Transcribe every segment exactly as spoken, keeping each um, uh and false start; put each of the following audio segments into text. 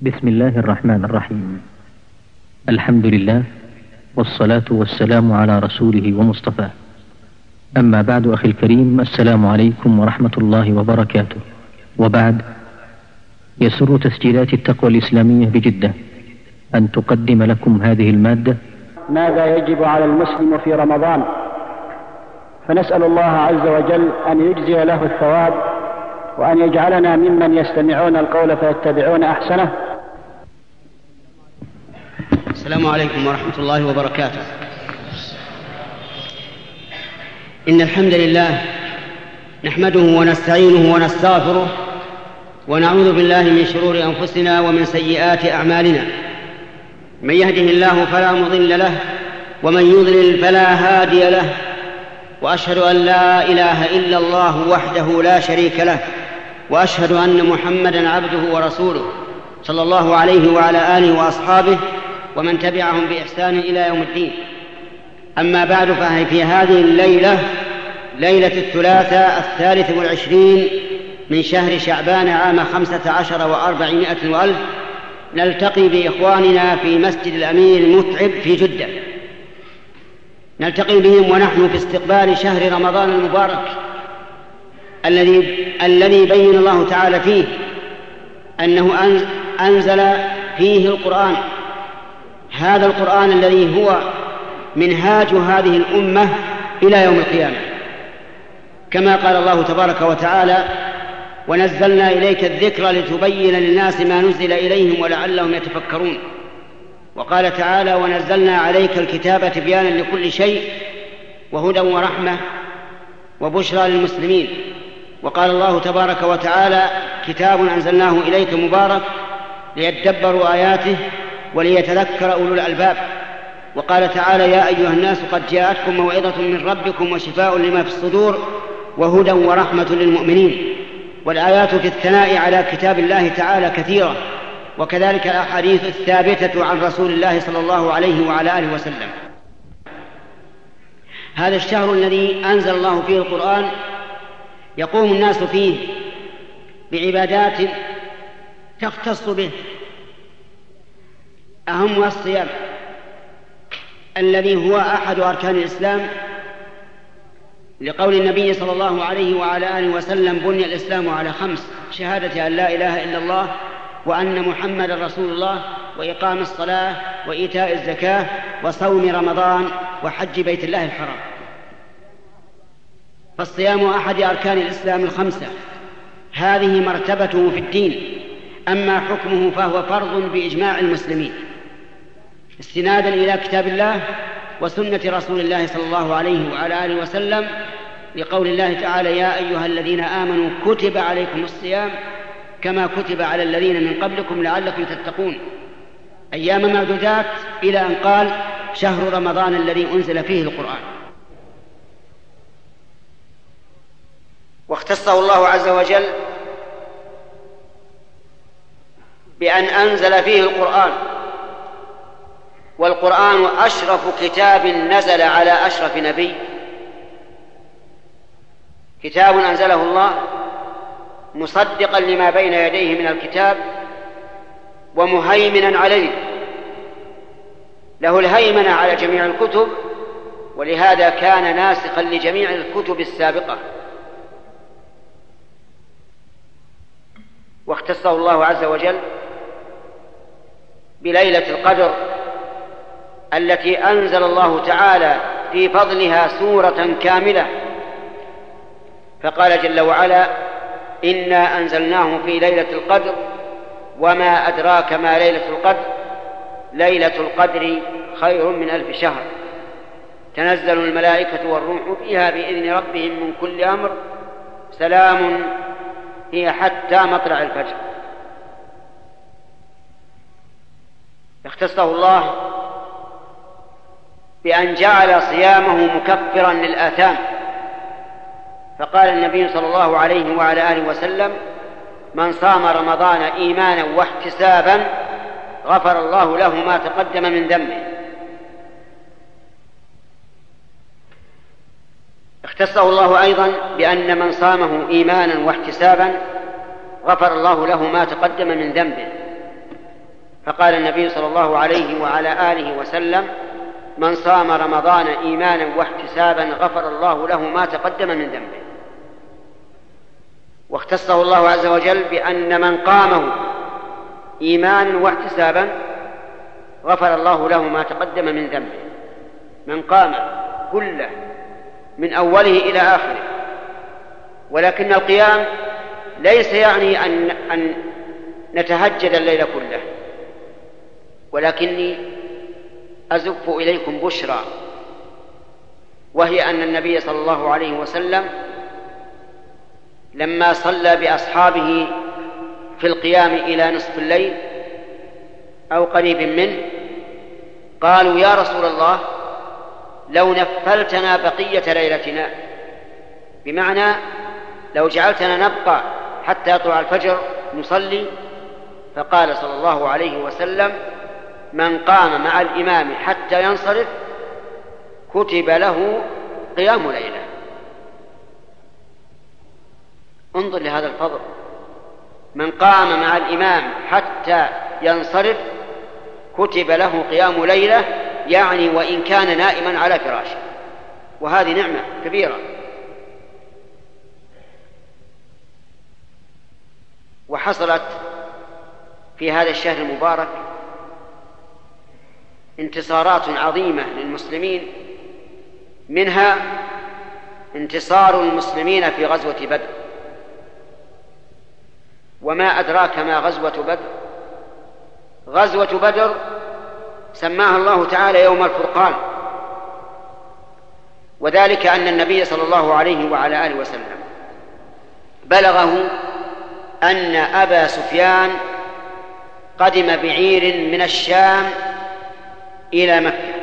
بسم الله الرحمن الرحيم. الحمد لله والصلاة والسلام على رسوله ومصطفاه. أما بعد، أخي الكريم، السلام عليكم ورحمة الله وبركاته. وبعد، يسر تسجيلات التقوى الإسلامية بجدة أن تقدم لكم هذه المادة: ماذا يجب على المسلم في رمضان؟ فنسأل الله عز وجل أن يجزي له الثواب، وأن يجعلنا ممن يستمعون القول فيتبعون أحسنه. السلام عليكم ورحمة الله وبركاته. إن الحمد لله نحمده ونستعينه ونستغفره، ونعوذ بالله من شرور أنفسنا ومن سيئات أعمالنا. من يهده الله فلا مضل له، ومن يضلل فلا هادي له، وأشهد أن لا إله إلا الله وحده لا شريك له، وأشهد أن محمدًا عبده ورسوله صلى الله عليه وعلى آله وأصحابه ومن تبعهم بإحسان إلى يوم الدين. أما بعد، ففي هذه الليلة، ليلة الثلاثاء الثالث والعشرين من شهر شعبان عام خمسة عشر وأربعمائة وألف، نلتقي بإخواننا في مسجد الأمير المتعب في جدة. نلتقي بهم ونحن في استقبال شهر رمضان المبارك الذي الذي بين الله تعالى فيه أنه أنزل فيه القرآن، هذا القرآن الذي هو منهاج هذه الأمة إلى يوم القيامة، كما قال الله تبارك وتعالى: ونزلنا إليك الذكر لتبين للناس ما نزل إليهم ولعلهم يتفكرون. وقال تعالى: ونزلنا عليك الكتاب تبيانا لكل شيء وهدى ورحمة وبشرى للمسلمين. وقال الله تبارك وتعالى: كتاب أنزلناه إليك مبارك ليدبروا آياته وليتذكر أولو الألباب. وقال تعالى: يا أيها الناس قد جاءتكم موعظة من ربكم وشفاء لما في الصدور وهدى ورحمة للمؤمنين. والآيات في الثناء على كتاب الله تعالى كثيرة، وكذلك الأحاديث الثابتة عن رسول الله صلى الله عليه وعلى آله وسلم. هذا الشهر الذي أنزل الله فيه القرآن يقوم الناس فيه بعبادات تختص به، أهمها الصيام الذي هو أحد أركان الإسلام، لقول النبي صلى الله عليه وعلى آله وسلم: بني الإسلام على خمس: شهادة أن لا إله إلا الله وأن محمد رسول الله، وإقام الصلاة، وإيتاء الزكاة، وصوم رمضان، وحج بيت الله الحرام. فالصيام أحد أركان الإسلام الخمسة، هذه مرتبته في الدين. أما حكمه فهو فرض بإجماع المسلمين، استنادا إلى كتاب الله وسنة رسول الله صلى الله عليه وعلى آله وسلم، لقول الله تعالى: يا أيها الذين آمنوا كتب عليكم الصيام كما كتب على الذين من قبلكم لعلكم تتقون، أيام معدودات، إلى أن قال: شهر رمضان الذي أنزل فيه القرآن. واختصه الله عز وجل بأن أنزل فيه القرآن، والقرآن أشرف كتاب نزل على أشرف نبي، كتاب أنزله الله مصدقا لما بين يديه من الكتاب ومهيمنا عليه، له الهيمنة على جميع الكتب، ولهذا كان ناسخا لجميع الكتب السابقة. واختصه الله عز وجل بليلة القدر التي أنزل الله تعالى في فضلها سورة كاملة، فقال جل وعلا: إنا أنزلناه في ليلة القدر وما أدراك ما ليلة القدر ليلة القدر خير من ألف شهر تنزل الملائكة والروح فيها بإذن ربهم من كل أمر سلام هي حتى مطلع الفجر. اختصه الله بأن جعل صيامه مكفرا للآثام، فقال النبي صلى الله عليه وعلى آله وسلم: من صام رمضان إيمانا واحتسابا غفر الله له ما تقدم من ذنبه. اختصه الله أيضا بأن من صامه إيمانا واحتسابا غفر الله له ما تقدم من ذنبه، فقال النبي صلى الله عليه وعلى آله وسلم: من صام رمضان إيمانا واحتسابا غفر الله له ما تقدم من ذنبه. واختصه الله عز وجل بأن من قامه إيمانا واحتسابا غفر الله له ما تقدم من ذنبه. من قام كله من أوله إلى آخره. ولكن القيام ليس يعني أن, أن نتهجد الليل كله، ولكني أزف إليكم بشرى، وهي أن النبي صلى الله عليه وسلم لما صلى بأصحابه في القيام إلى نصف الليل أو قريب منه قالوا: يا رسول الله، لو نفلتنا بقية ليلتنا، بمعنى لو جعلتنا نبقى حتى يطلع الفجر نصلي. فقال صلى الله عليه وسلم: من قام مع الإمام حتى ينصرف كتب له قيام ليلة. انظر لهذا الفضل، من قام مع الإمام حتى ينصرف كتب له قيام ليلة، يعني وإن كان نائما على فراشه، وهذه نعمة كبيرة. وحصلت في هذا الشهر المبارك انتصارات عظيمة للمسلمين، منها انتصار المسلمين في غزوة بدر. وما أدراك ما غزوة بدر؟ غزوة بدر سماها الله تعالى يوم الفرقان، وذلك أن النبي صلى الله عليه وعلى آله وسلم بلغه أن أبا سفيان قدم بعير من الشام إلى مكة،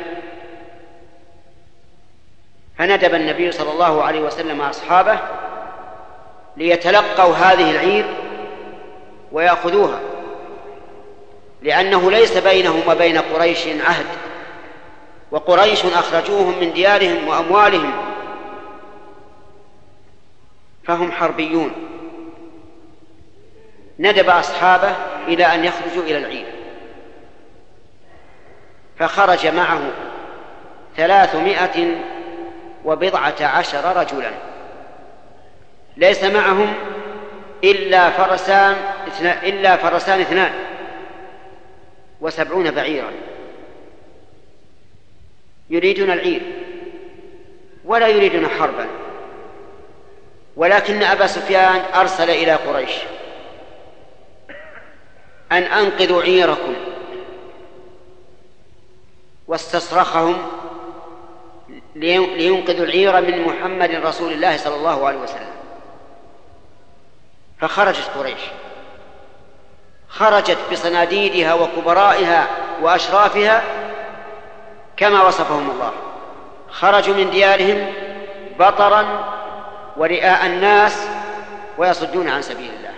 فندب النبي صلى الله عليه وسلم أصحابه ليتلقوا هذه العير ويأخذوها، لأنه ليس بينهم وبين قريش عهد، وقريش أخرجوهم من ديارهم وأموالهم، فهم حربيون. ندب أصحابه إلى أن يخرجوا إلى العير، فخرج معه ثلاثمائة وبضعة عشر رجلا، ليس معهم إلا فرسان إلا فرسان اثنان وسبعون بعيرا، يريدون العير ولا يريدون حربا. ولكن أبا سفيان أرسل إلى قريش أن أنقذوا عيركم، واستصرخهم لينقذوا العير من محمد رسول الله صلى الله عليه وسلم. فخرجت قريش، خرجت بصناديدها وكبرائها وأشرافها كما وصفهم الله، خرجوا من ديارهم بطرا ورئاء الناس ويصدون عن سبيل الله.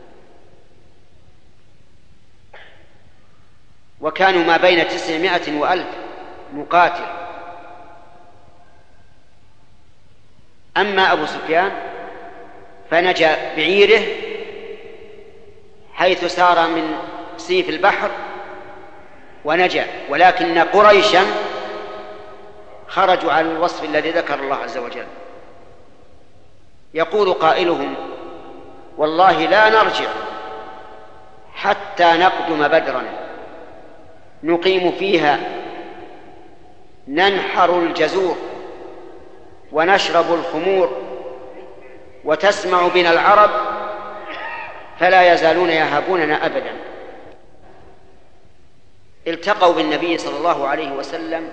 وكانوا ما بين تسعمائة وألف مقاتل. أما أبو سفيان فنجا بعيره حيث سار من سيف البحر ونجا، ولكن قريشا خرجوا على الوصف الذي ذكر الله عز وجل. يقول قائلهم: والله لا نرجع حتى نقدم بدرا نقيم فيها ننحر الجزور ونشرب الخمور وتسمع بنا العرب فلا يزالون يهابوننا أبدا. التقوا بالنبي صلى الله عليه وسلم،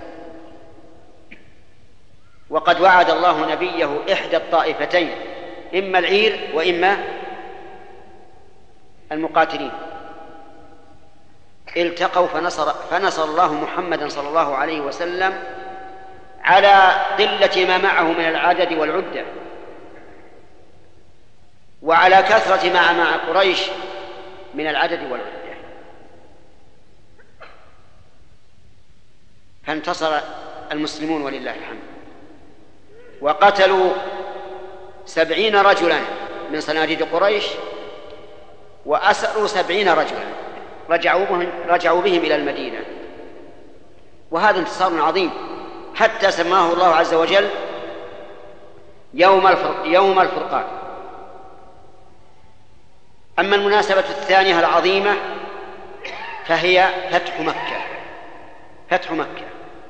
وقد وعد الله نبيه إحدى الطائفتين، إما العير وإما المقاتلين. التقوا فنصر, فنصر الله محمدا صلى الله عليه وسلم على قلة ما معه من العدد والعدة، وعلى كثرة ما مع قريش من العدد والعدة، فانتصر المسلمون ولله الحمد، وقتلوا سبعين رجلا من صناديد قريش وأسروا سبعين رجلا. رجعوا بهم, رجعوا بهم إلى المدينة. وهذا انتصار عظيم حتى سماه الله عز وجل يوم الفرق يوم الفرقان. أما المناسبة الثانية العظيمة فهي فتح مكة فتح مكة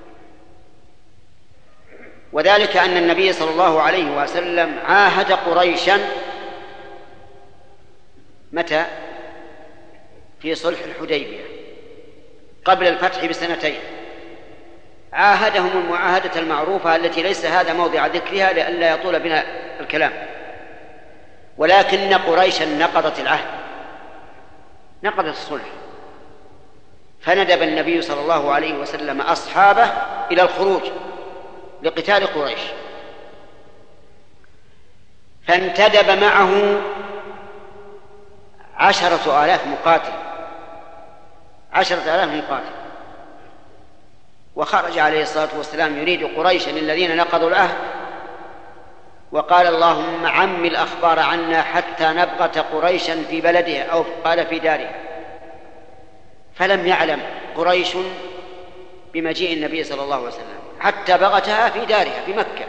وذلك أن النبي صلى الله عليه وسلم عاهد قريشا متى؟ في صلح الحديبية قبل الفتح بسنتين. عاهدهم المعاهدة المعروفة التي ليس هذا موضع ذكرها لئلا يطول بنا الكلام، ولكن قريشا نقضت العهد، نقضت الصلح، فندب النبي صلى الله عليه وسلم أصحابه إلى الخروج لقتال قريش، فانتدب معه عشرة آلاف مقاتل عشرة آلاف مقاتل وخرج عليه الصلاة والسلام يريد قريشا الذين نقضوا العهد، وقال اللهم عم الأخبار عنا حتى نبغت قريشا في بلدها، أو قال في دارها. فلم يعلم قريش بمجيء النبي صلى الله عليه وسلم حتى بغتها في دارها في مكة.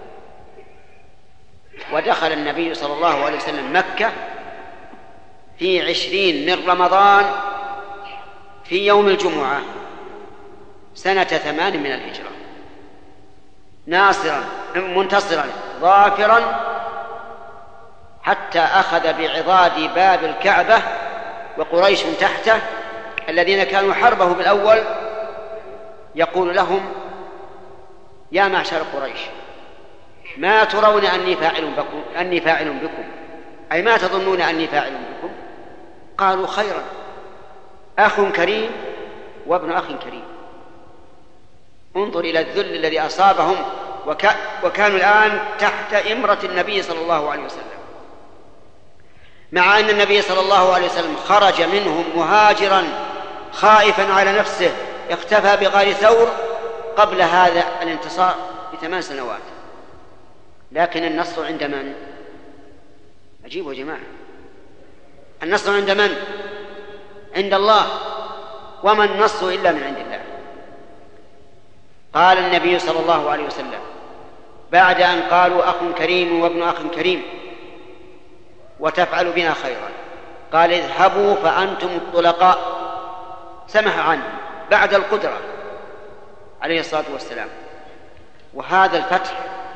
ودخل النبي صلى الله عليه وسلم مكة في عشرين من رمضان في يوم الجمعة سنة ثمان من الهجرة، ناصرا منتصرا ظافرا، حتى أخذ بعضاد باب الكعبة وقريش تحته الذين كانوا حربه بالأول يقول لهم يا معشر قريش ما ترون أني فاعل بكم أني فاعل بكم أي ما تظنون أني فاعل بكم؟ قالوا خيرا، أخ كريم وابن أخ كريم. انظر إلى الذل الذي أصابهم، وك... وكانوا الآن تحت إمرة النبي صلى الله عليه وسلم، مع أن النبي صلى الله عليه وسلم خرج منهم مهاجرا خائفا على نفسه، اختفى بغار ثور قبل هذا الانتصار بثمان سنوات. لكن النصر عند من؟ أجيبوا يا جماعة، النصر عند من؟ عند الله، وما النصر إلا من عند الله. قال النبي صلى الله عليه وسلم بعد أن قالوا أخ كريم وابن أخ كريم وتفعل بنا خيرا، قال اذهبوا فأنتم الطلقاء، سمح عنه بعد القدرة عليه الصلاة والسلام. وهذا الفتح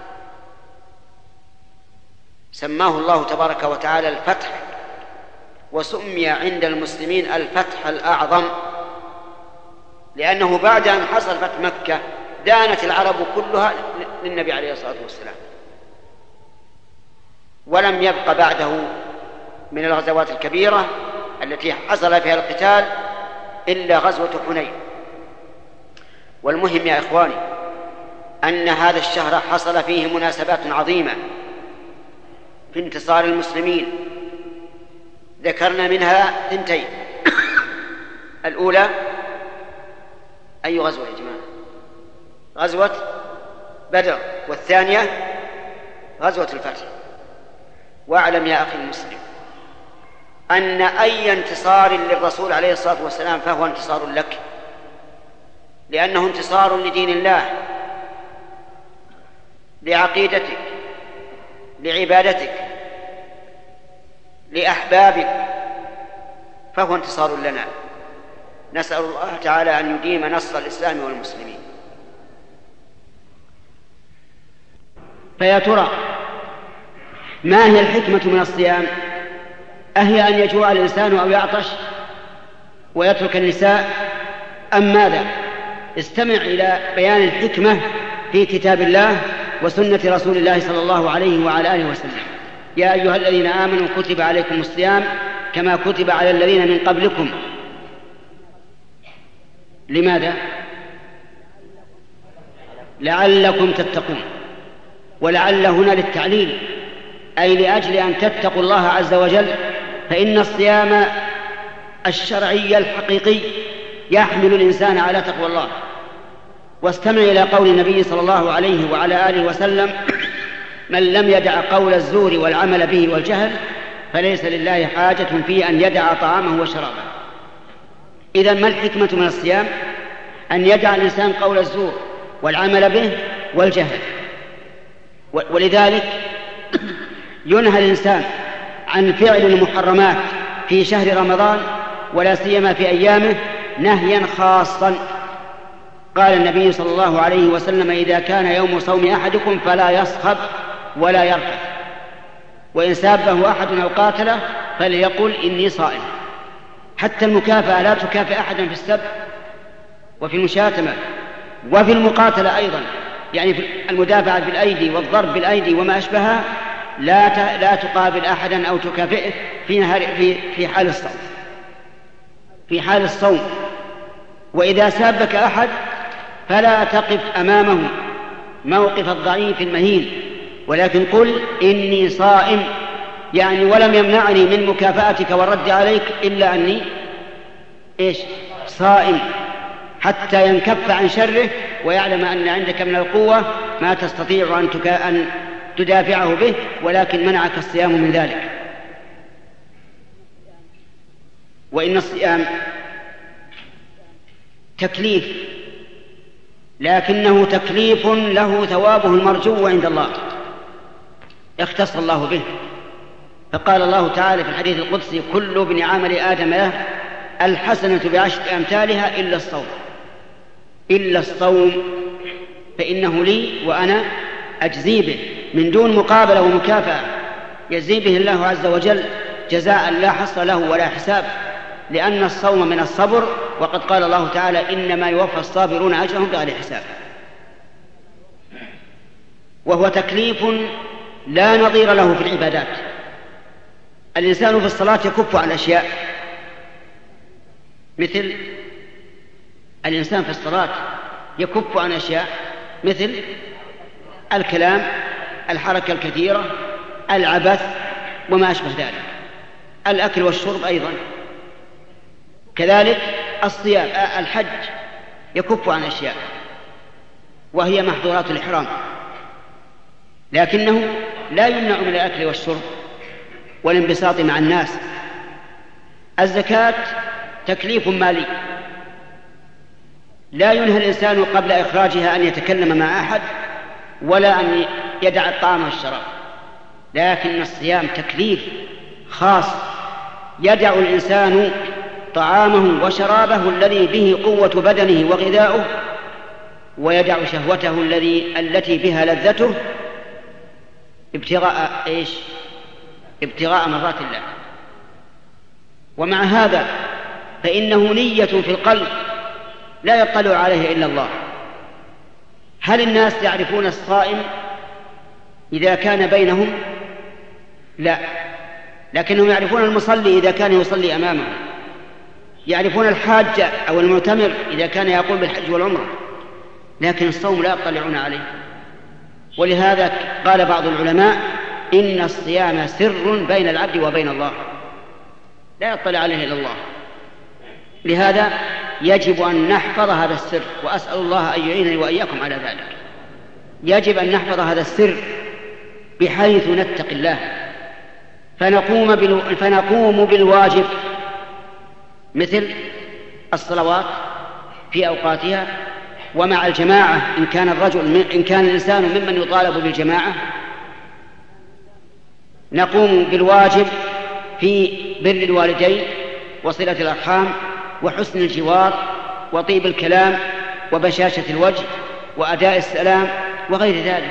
سماه الله تبارك وتعالى الفتح، وسمي عند المسلمين الفتح الأعظم، لأنه بعد أن حصل فتح مكة دانت العرب كلها للنبي عليه الصلاة والسلام، ولم يبق بعده من الغزوات الكبيرة التي حصل فيها القتال إلا غزوة حنين. والمهم يا إخواني أن هذا الشهر حصل فيه مناسبات عظيمة في انتصار المسلمين، ذكرنا منها ثنتين. الأولى أي غزوة يا جماعة؟ غزوة بدر، والثانية غزوة الفتح. واعلم يا أخي المسلم أن أي انتصار للرسول عليه الصلاة والسلام فهو انتصار لك، لأنه انتصار لدين الله، لعقيدتك، لعبادتك، لأحبابك، فهو انتصار لنا. نسأل الله تعالى أن يديم نصر الإسلام والمسلمين. فيا ترى ما هي الحكمة من الصيام؟ أهي أن يجوع الإنسان أو يعطش ويترك النساء أم ماذا؟ استمع إلى بيان الحكمة في كتاب الله وسنة رسول الله صلى الله عليه وعلى آله وسلم. يا أيها الذين آمنوا كتب عليكم الصيام كما كتب على الذين من قبلكم. لماذا؟ لعلكم تتقون، ولعل هنا للتعليل، أي لأجل أن تتقوا الله عز وجل، فإن الصيام الشرعي الحقيقي يحمل الإنسان على تقوى الله. واستمع إلى قول النبي صلى الله عليه وعلى آله وسلم من لم يدع قول الزور والعمل به والجهل فليس لله حاجة في أن يدع طعامه وشرابه. إذا ما الحكمة من الصيام؟ أن يدع الإنسان قول الزور والعمل به والجهل. ولذلك ينهى الإنسان عن فعل المحرمات في شهر رمضان ولا سيما في أيامه نهيا خاصا. قال النبي صلى الله عليه وسلم: إذا كان يوم صوم أحدكم فلا يصخب ولا يرفث، وإن سابه أحد أو قاتله فليقل إني صائم. حتى المكافأة لا تكافئ أحدا في السب وفي المشاتمة وفي المقاتلة أيضا، يعني في المدافعة بالأيدي والضرب بالأيدي وما أشبهها، لا لا تقابل أحدا أو تكافئه في نهار في في حال الصوم في حال الصوم. وإذا سابك أحد فلا تقف أمامه موقف الضعيف المهين، ولكن قل إني صائم، يعني ولم يمنعني من مكافأتك والرد عليك إلا أني إيش صائم، حتى ينكف عن شره ويعلم أن عندك من القوة ما تستطيع أن, تكا... أن تدافعه به، ولكن منعك الصيام من ذلك. وإن الصيام تكليف، لكنه تكليف له ثوابه المرجو عند الله، اختص الله به. فقال الله تعالى في الحديث القدسي: كل ابن عمل آدم له الحسنة بعشر أمثالها إلا الصوم إلا الصوم فإنه لي وأنا أجزي به، من دون مقابلة ومكافأة، يجزي به الله عز وجل جزاء لا حصر له ولا حساب، لأن الصوم من الصبر، وقد قال الله تعالى: إنما يوفى الصابرون أجرهم بغير حساب. وهو تكليف لا نظير له في العبادات. الإنسان في الصلاة يكف عن أشياء، مثل الإنسان في الصلاة يكف عن أشياء مثل الكلام، الحركة الكثيرة، العبث وما أشبه ذلك، الأكل والشرب أيضا كذلك. الصيام، الحج يكف عن أشياء وهي محظورات الإحرام، لكنه لا يمنع من الأكل والشرب والانبساط مع الناس. الزكاة تكليف مالي، لا ينهى الإنسان قبل إخراجها أن يتكلم مع أحد ولا أن يدع الطعام والشراب، لكن الصيام تكليف خاص، يدع الإنسان طعامه وشرابه الذي به قوة بدنه وغذاؤه، ويدع شهوته الذي التي بها لذته ابتغاء إيش؟ ابتغاء مرضات الله. ومع هذا فإنه نية في القلب لا يطلع عليه إلا الله. هل الناس يعرفون الصائم إذا كان بينهم؟ لا، لكنهم يعرفون المصلي إذا كان يصلي أمامهم، يعرفون الحاج أو المعتمر إذا كان يقوم بالحج والعمرة، لكن الصوم لا يطلعون عليه. ولهذا قال بعض العلماء: إن الصيام سر بين العبد وبين الله، لا يطلع عليه إلا الله. لهذا يجب أن نحفظ هذا السر، وأسأل الله أن يعينني وإياكم على ذلك. يجب أن نحفظ هذا السر بحيث نتقي الله، فنقوم, بالو... فنقوم بالواجب مثل الصلوات في أوقاتها ومع الجماعة إن كان الرجل إن كان الإنسان ممن يطالب بالجماعة. نقوم بالواجب في بر الوالدين وصلة الأرحام وحسن الجوار وطيب الكلام وبشاشة الوجه وأداء السلام وغير ذلك.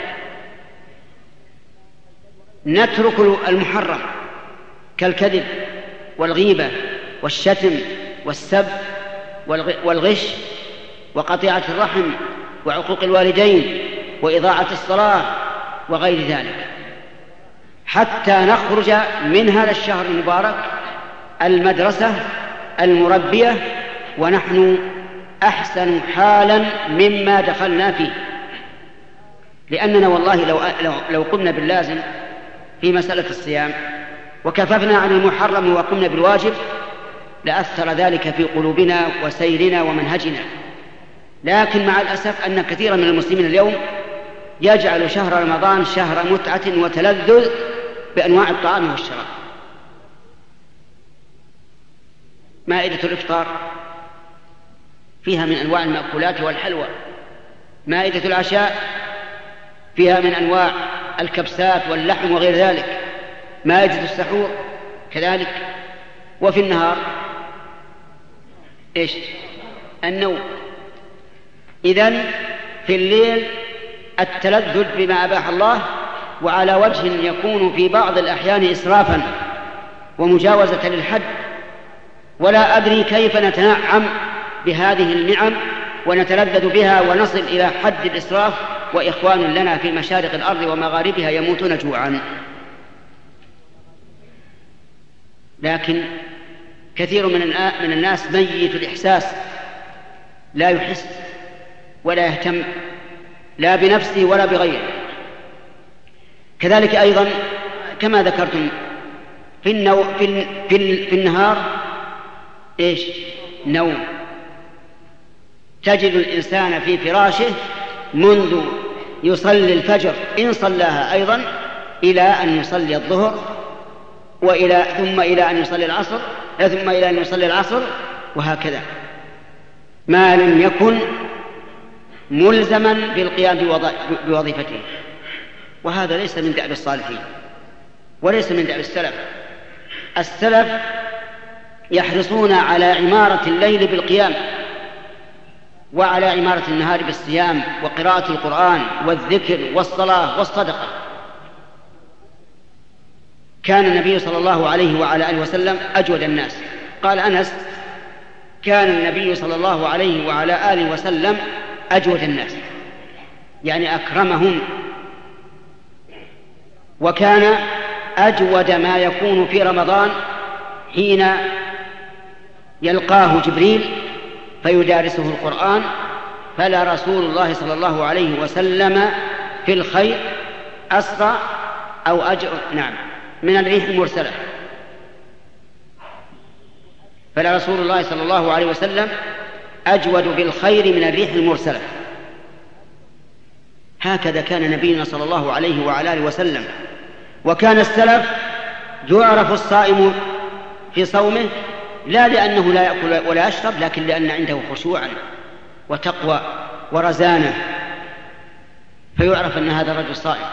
نترك المحرم كالكذب والغيبة والشتم والسب والغش وقطيعة الرحم وعقوق الوالدين وإضاعة الصلاة وغير ذلك، حتى نخرج من هذا الشهر المبارك المدرسة المربية ونحن أحسن حالا مما دخلنا فيه. لأننا والله لو, لو, لو قمنا باللازم في مسألة الصيام وكففنا عن المحرم وقمنا بالواجب لأثر ذلك في قلوبنا وسيرنا ومنهجنا. لكن مع الأسف أن كثيرا من المسلمين اليوم يجعل شهر رمضان شهر متعة وتلذذ بأنواع الطعام والشراب. مائدة الإفطار فيها من أنواع المأكولات والحلوى. مائدة العشاء فيها من أنواع الكبسات واللحم وغير ذلك. مائدة السحور كذلك. وفي النهار إيش؟ النوم. إذن في الليل التلذذ بما أباح الله، وعلى وجه يكون في بعض الأحيان إسرافا ومجاوزة للحد، ولا أدري كيف نتنعم بهذه النعم ونتلذذ بها ونصل إلى حد الإسراف وإخوان لنا في مشارق الأرض ومغاربها يموتون جوعا. لكن كثير من الناس ميت الإحساس، لا يحس ولا يهتم لا بنفسه ولا بغيره. كذلك أيضا كما ذكرتم في, النو... في, ال... في, ال... في النهار إيش؟ نوم. تجد الإنسان في فراشه منذ يصلي الفجر إن صلاها أيضا إلى أن يصلي الظهر، وإلى ثم إلى أن يصلي العصر، ثم إلى أن يصلي العصر، وهكذا ما لم يكن ملزما بالقيام بوظيفته. وهذا ليس من دأب الصالحين وليس من دأب السلف. السلف يحرصون على عمارة الليل بالقيام، وعلى عمارة النهار بالصيام وقراءة القرآن والذكر والصلاة والصدقة. كان النبي صلى الله عليه وعلى آله وسلم أجود الناس. قال أنس: كان النبي صلى الله عليه وعلى آله وسلم أجود الناس، يعني أكرمهم. وكان أجود ما يكون في رمضان حين يلقاه جبريل فيدارسه القرآن، فلا رسول الله صلى الله عليه وسلم في الخير أسرع أو أجر نعم من الريح المرسلة. فلا رسول الله صلى الله عليه وسلم أجود بالخير من الريح المرسلة. هكذا كان نبينا صلى الله عليه وعلى آله وسلم. وكان السلف يعرف الصائم في صومه لا لأنه لا يأكل ولا يشرب، لكن لأن عنده خشوعا وتقوى ورزانة، فيعرف أن هذا الرجل صائم.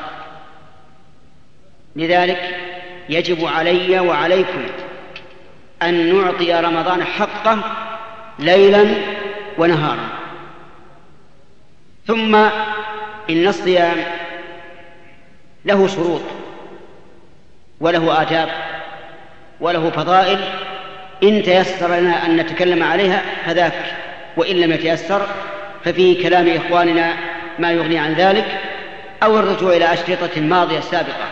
لذلك يجب علي وعليكم أن نعطي رمضان حقه ليلا ونهارا. ثم إن الصيام له شروط وله آداب وله فضائل، إن تيسر لنا أن نتكلم عليها فذاك، وإن لم يتيسر ففي كلام إخواننا ما يغني عن ذلك، أو الرجوع إلى أشرطة ماضية سابقة.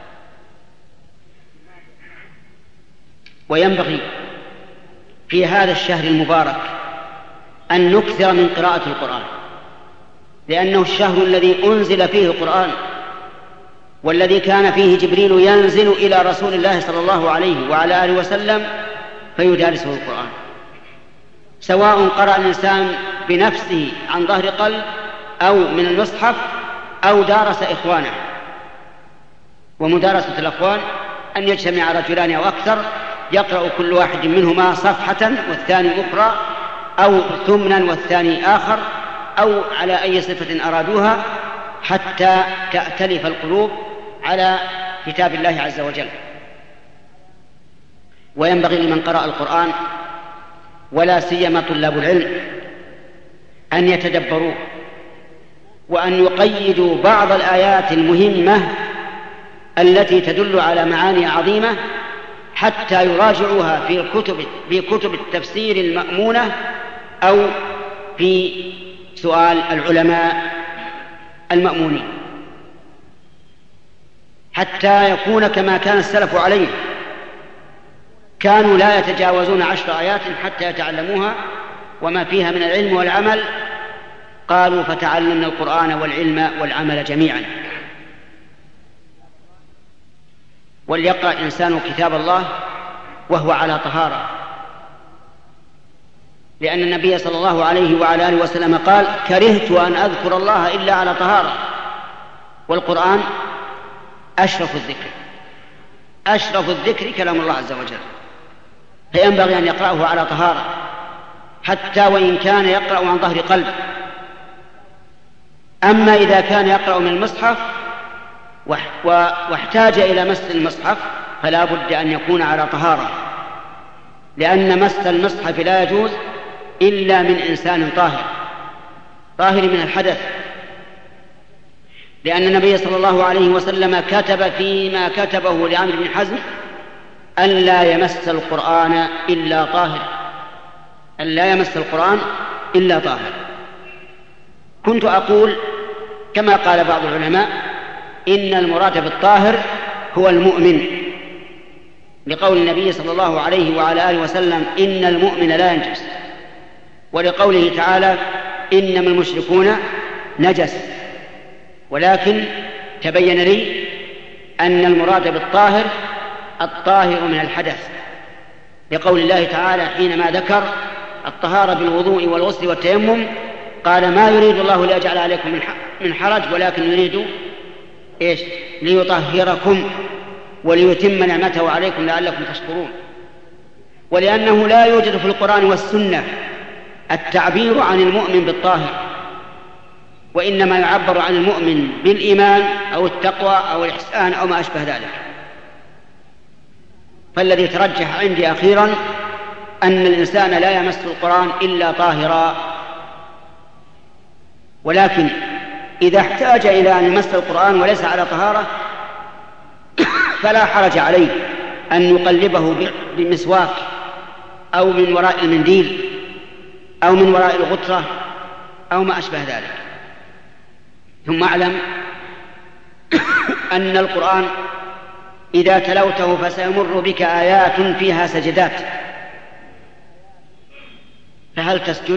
وينبغي في هذا الشهر المبارك أن نكثر من قراءة القرآن، لأنه الشهر الذي أنزل فيه القرآن، والذي كان فيه جبريل ينزل إلى رسول الله صلى الله عليه وعلى آله وسلم فيدارسه القرآن، سواء قرأ الإنسان بنفسه عن ظهر قلب أو من المصحف أو دارس إخوانه. ومدارسة الأخوان أن يجتمع رجلان أو أكثر يقرأ كل واحد منهما صفحة والثاني أخرى، أو ثمنا والثاني آخر، أو على أي صفة أرادوها، حتى تأتلف القلوب على كتاب الله عز وجل. وينبغي لمن قرأ القرآن ولا سيما طلاب العلم أن يتدبروا، وأن يقيدوا بعض الآيات المهمة التي تدل على معاني عظيمة حتى يراجعوها في كتب في كتب التفسير المأمونة أو في سؤال العلماء المأمونين، حتى يكون كما كان السلف عليه. كانوا لا يتجاوزون عشر آيات حتى يتعلموها وما فيها من العلم والعمل. قالوا: فتعلمنا القرآن والعلم والعمل جميعا. وليقرأ الإنسان كتاب الله وهو على طهارة، لأن النبي صلى الله عليه وعلى آله وسلم قال: كرهت أن أذكر الله إلا على طهارة. والقرآن أشرف الذكر، أشرف الذكر كلام الله عز وجل، فينبغي أن يقرأه على طهارة. حتى وإن كان يقرأ عن ظهر قلب. أما إذا كان يقرأ من المصحف واحتاج إلى مس المصحف فلا بد أن يكون على طهارة، لأن مس المصحف لا يجوز إلا من إنسان طاهر طاهر من الحدث، لأن النبي صلى الله عليه وسلم كتب فيما كتبه لعمرو بن حزم أن لا يمس القرآن إلا طاهر، أن لا يمس القرآن إلا طاهر. كنت أقول كما قال بعض العلماء إن المراد بالطاهر هو المؤمن، لقول النبي صلى الله عليه وعلى آله وسلم إن المؤمن لا ينجس، ولقوله تعالى إنما المشركون نجس. ولكن تبين لي أن المراد بالطاهر الطاهر من الحدث، لقول الله تعالى حينما ذكر الطهارة بالوضوء والغسل والتيمم قال ما يريد الله ليجعل عليكم من حرج ولكن يريد إيش؟ ليطهركم وليتم نعمته عليكم لعلكم تشكرون. ولأنه لا يوجد في القرآن والسنة التعبير عن المؤمن بالطاهر، وإنما يعبر عن المؤمن بالإيمان أو التقوى أو الإحسان أو ما أشبه ذلك. فالذي ترجح عندي أخيرا أن الإنسان لا يمس القرآن إلا طاهرا. ولكن إذا احتاج إلى أن يمس القرآن وليس على طهارة فلا حرج عليه أن يقلبه بمسواك أو من وراء المنديل أو من وراء الغترة أو ما أشبه ذلك. ثم اعلم أن القرآن إذا تلوته فسيمر بك آيات فيها سجدات، فهل تسجد؟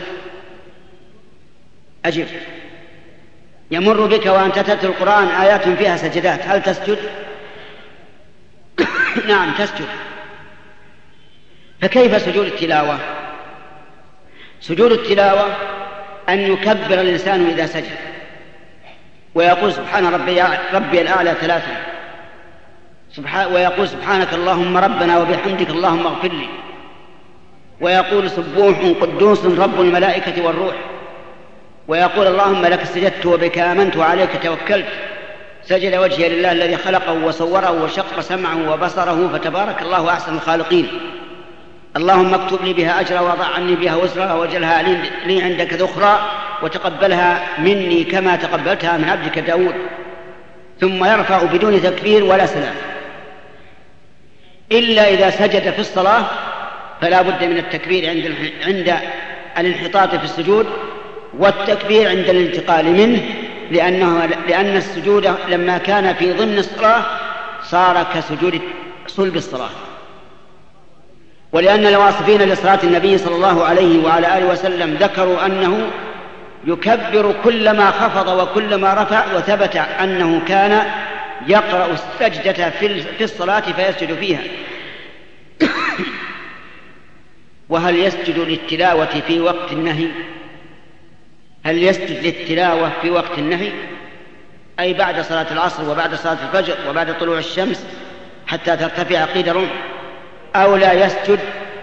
أجب. يمر بك وأنت تتلو القرآن آيات فيها سجدات، هل تسجد؟ نعم تسجد. فكيف سجود التلاوة؟ سجود التلاوة أن يكبر الإنسان إذا سجد ويقول سبحان ربي, ربي الأعلى ثلاثا، ويقول سبحانك اللهم ربنا وبحمدك اللهم اغفر لي، ويقول سبوح قدوس رب الملائكة والروح، ويقول اللهم لك سجدت وبك آمنت وعليك توكلت، سجد وجهي لله الذي خلقه وصوره وشق سمعه وبصره فتبارك الله أحسن الخالقين، اللهم اكتب لي بها أجرا وضع عني بها وزرا واجعلها لي عندك ذخرا وتقبلها مني كما تقبلتها من عبدك داود. ثم يرفع بدون تكبير ولا سلام، إلا إذا سجد في الصلاة فلا بد من التكبير عند عند الانحطاط في السجود والتكبير عند الانتقال منه، لأنه لأن السجود لما كان في ضمن الصلاة صار كسجود صلب الصلاة. ولأن الواصفين لصلاة النبي صلى الله عليه وعلى آله وسلم ذكروا أنه يكبر كلما خفض وكلما رفع، وثبت أنه كان يقرأ السجدة في الصلاة فيسجد فيها. وهل يسجد للتلاوة في وقت النهي؟ هل يسجد للتلاوة في وقت النهي أي بعد صلاة العصر وبعد صلاة الفجر وبعد طلوع الشمس حتى ترتفع قيد الرمح، أو لا يسجد؟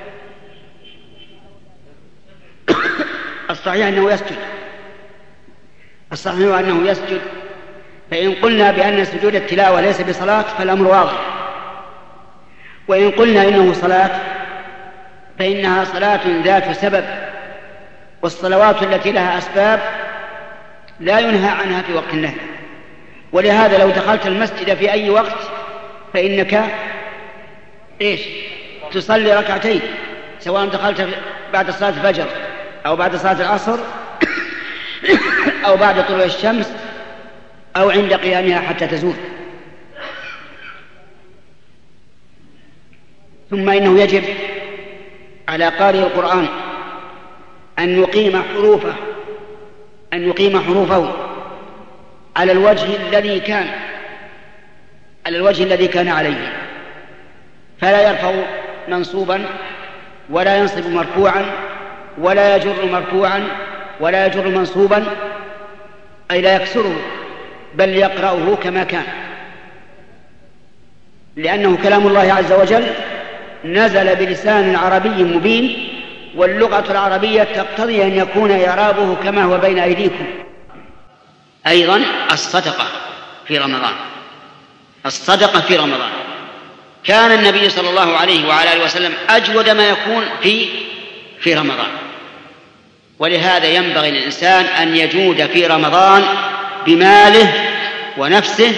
الصحيح أنه يسجد، الصحيح أنه يسجد. فإن قلنا بأن سجود التلاوة ليس بصلاة فالأمر واضح، وإن قلنا إنه صلاة فإنها صلاة ذات سبب، والصلوات التي لها أسباب لا ينهى عنها في وقت النهي. ولهذا لو دخلت المسجد في أي وقت فإنك إيش؟ تصلي ركعتين، سواء دخلت بعد صلاة الفجر أو بعد صلاة العصر أو بعد طلوع الشمس أو عند قيامها حتى تزول. ثم إنه يجب على قارئ القرآن أن يقيم حروفه أن يقيم حروفه على الوجه الذي كان على الوجه الذي كان عليه، فلا يرفع منصوبا ولا ينصب مرفوعا ولا يجر مرفوعا ولا يجر منصوبا، أي لا يكسره، بل يقرأه كما كان، لأنه كلام الله عز وجل نزل بلسان عربي مبين واللغة العربية تقتضي أن يكون إعرابه كما هو بين أيديكم. أيضا الصدقة في رمضان، الصدقة في رمضان كان النبي صلى الله عليه وعلى آله وسلم أجود ما يكون في في رمضان، ولهذا ينبغي للإنسان أن يجود في رمضان بماله ونفسه،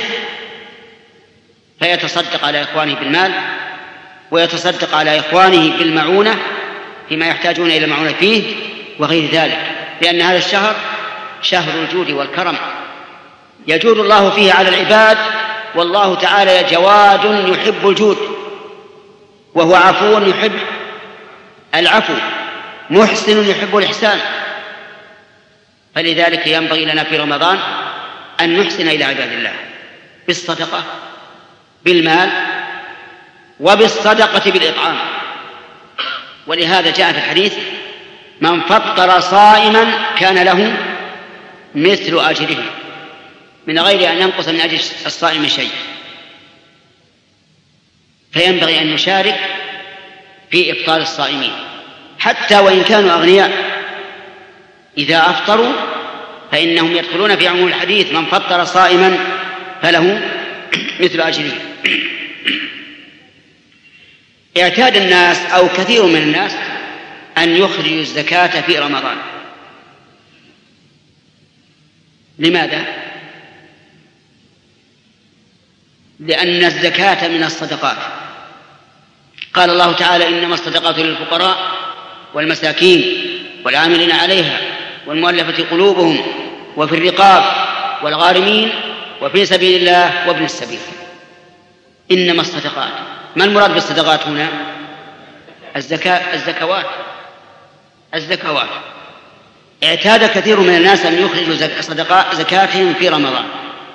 فيتصدق على إخوانه بالمال، ويتصدق على إخوانه بالمعونة فيما يحتاجون إلى المعونة فيه وغير ذلك، لأن هذا الشهر شهر الجود والكرم، يجود الله فيه على العباد، والله تعالى جواد يحب الجود، وهو عفو يحب العفو، محسن يحب الإحسان. فلذلك ينبغي لنا في رمضان أن نحسن إلى عباد الله بالصدقة بالمال وبالصدقة بالإطعام. ولهذا جاء في الحديث: من فطر صائما كان له مثل أجره من غير أن ينقص من أجر الصائم شيء. فينبغي أن نشارك في إفطار الصائمين حتى وإن كانوا أغنياء، إذا أفطروا فإنهم يدخلون في عموم الحديث: من فطر صائما فله مثل أجره. اعتاد الناس أو كثير من الناس أن يخرجوا الزكاة في رمضان. لماذا؟ لأن الزكاة من الصدقات. قال الله تعالى: إنما الصدقات للفقراء والمساكين والعاملين عليها والمؤلفة قلوبهم وفي الرقاب والغارمين وفي سبيل الله وابن السبيل. إنما الصدقات. ما المراد بالصدقات هنا؟ الزكاة، الزكوات الزكوات اعتاد كثير من الناس أن يخرجوا صدقاء زكاتهم في رمضان،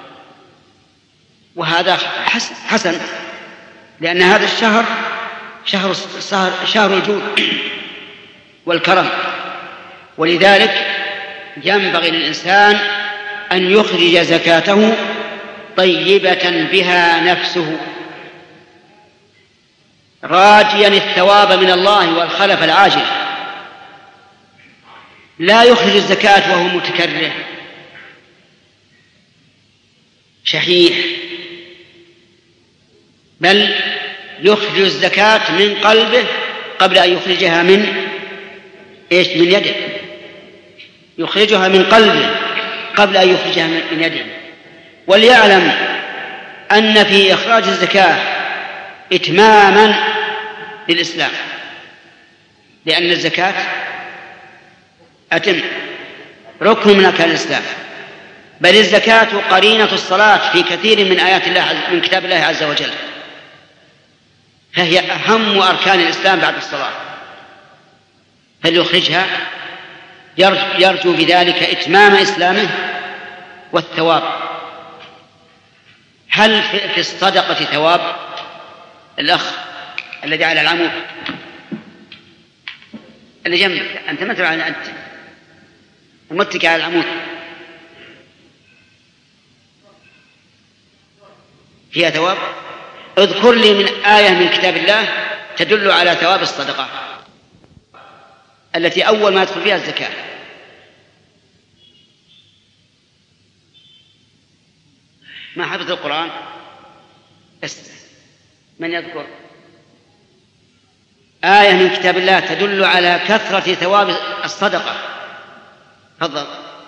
وهذا حسن، لأن هذا الشهر شهر, شهر الجود والكرم. ولذلك ينبغي للإنسان أن يخرج زكاته طيبة بها نفسه، راجيا الثواب من الله والخلف العاجل. لا يخرج الزكاة وهو متكره شحيح، بل يخرج الزكاة من قلبه قبل أن يخرجها من إيش؟ من يده. يخرجها من قلبه قبل أن يخرجها من يده. وليعلم أن في إخراج الزكاة إتماما للإسلام، لأن الزكاة أتم ركن من أركان الإسلام، بل الزكاة قرينة الصلاة في كثير من آيات الله من كتاب الله عز وجل، فهي أهم أركان الإسلام بعد الصلاة، فليخرجها يرجو بذلك إتمام إسلامه والثواب. هل في الصدقة ثواب؟ الأخ الذي على العمود اللي جنبك، أنت مثل على أنت ومتك على العمود، فيها ثواب؟ اذكر لي من آية من كتاب الله تدل على ثواب الصدقة التي أول ما يدخل فيها الزكاة. ما حفظ القرآن؟ من يذكر آية من كتاب الله تدل على كثرة ثواب الصدقة؟ تفضل.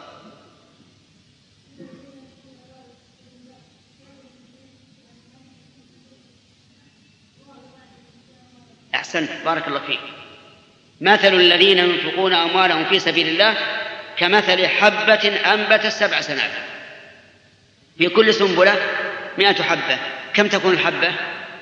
أحسنت، بارك الله فيك. مثل الذين ينفقون أموالهم في سبيل الله كمثل حبة أنبتت سبع سنابل في كل سنبلة مئة حبة. كم تكون الحبة؟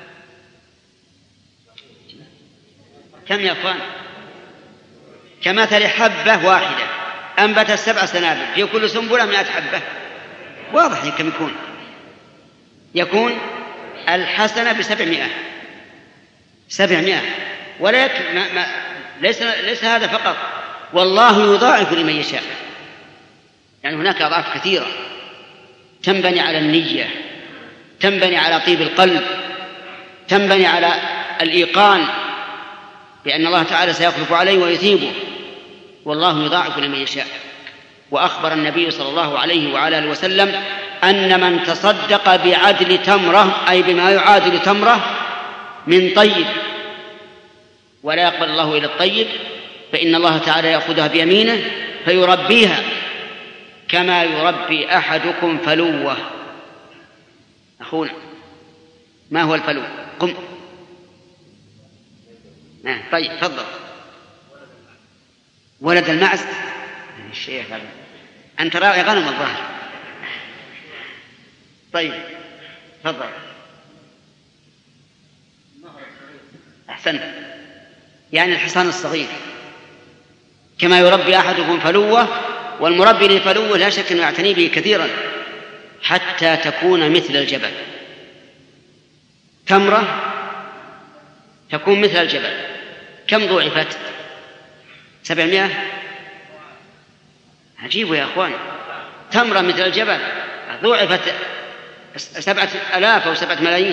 كم يا أخوان؟ كمثل حبة واحدة أنبتت سبع سنابل في كل سنبلة مئة حبة. واضح كم يكون؟ يكون الحسنة بسبعمائة سبعمائة ولا يكفي. ما ما ليس ليس هذا فقط، والله يضاعف لمن يشاء. يعني هناك أضعاف كثيرة تنبني على النية، تنبني على طيب القلب، تنبني على الإيقان لأن الله تعالى سيخلف عليه ويثيبه، والله يضاعف لمن يشاء. وأخبر النبي صلى الله عليه وعلى آله وسلم أن من تصدق بعدل تمرة، أي بما يعادل تمرة من طيب، ولا يقبل الله إلى الطيب، فإن الله تعالى يأخذها بيمينه فيربيها كما يربي أحدكم فلوه. أخونا، ما هو الفلو؟ قم. آه طيب تفضل. ولد المعز. الشيخ أنت راعي غنم الظاهر. طيب تفضل. أحسنت، يعني الحصان الصغير كما يربي أحدكم فلوه، والمربي للفلوه لا شك أنه يعتني به كثيرا حتى تكون مثل الجبل. تمرة تكون مثل الجبل، كم ضعفت؟ سبعمائة. عجيب يا أخوان، تمرة مثل الجبل ضعفت سبعة آلاف أو سبعة ملايين،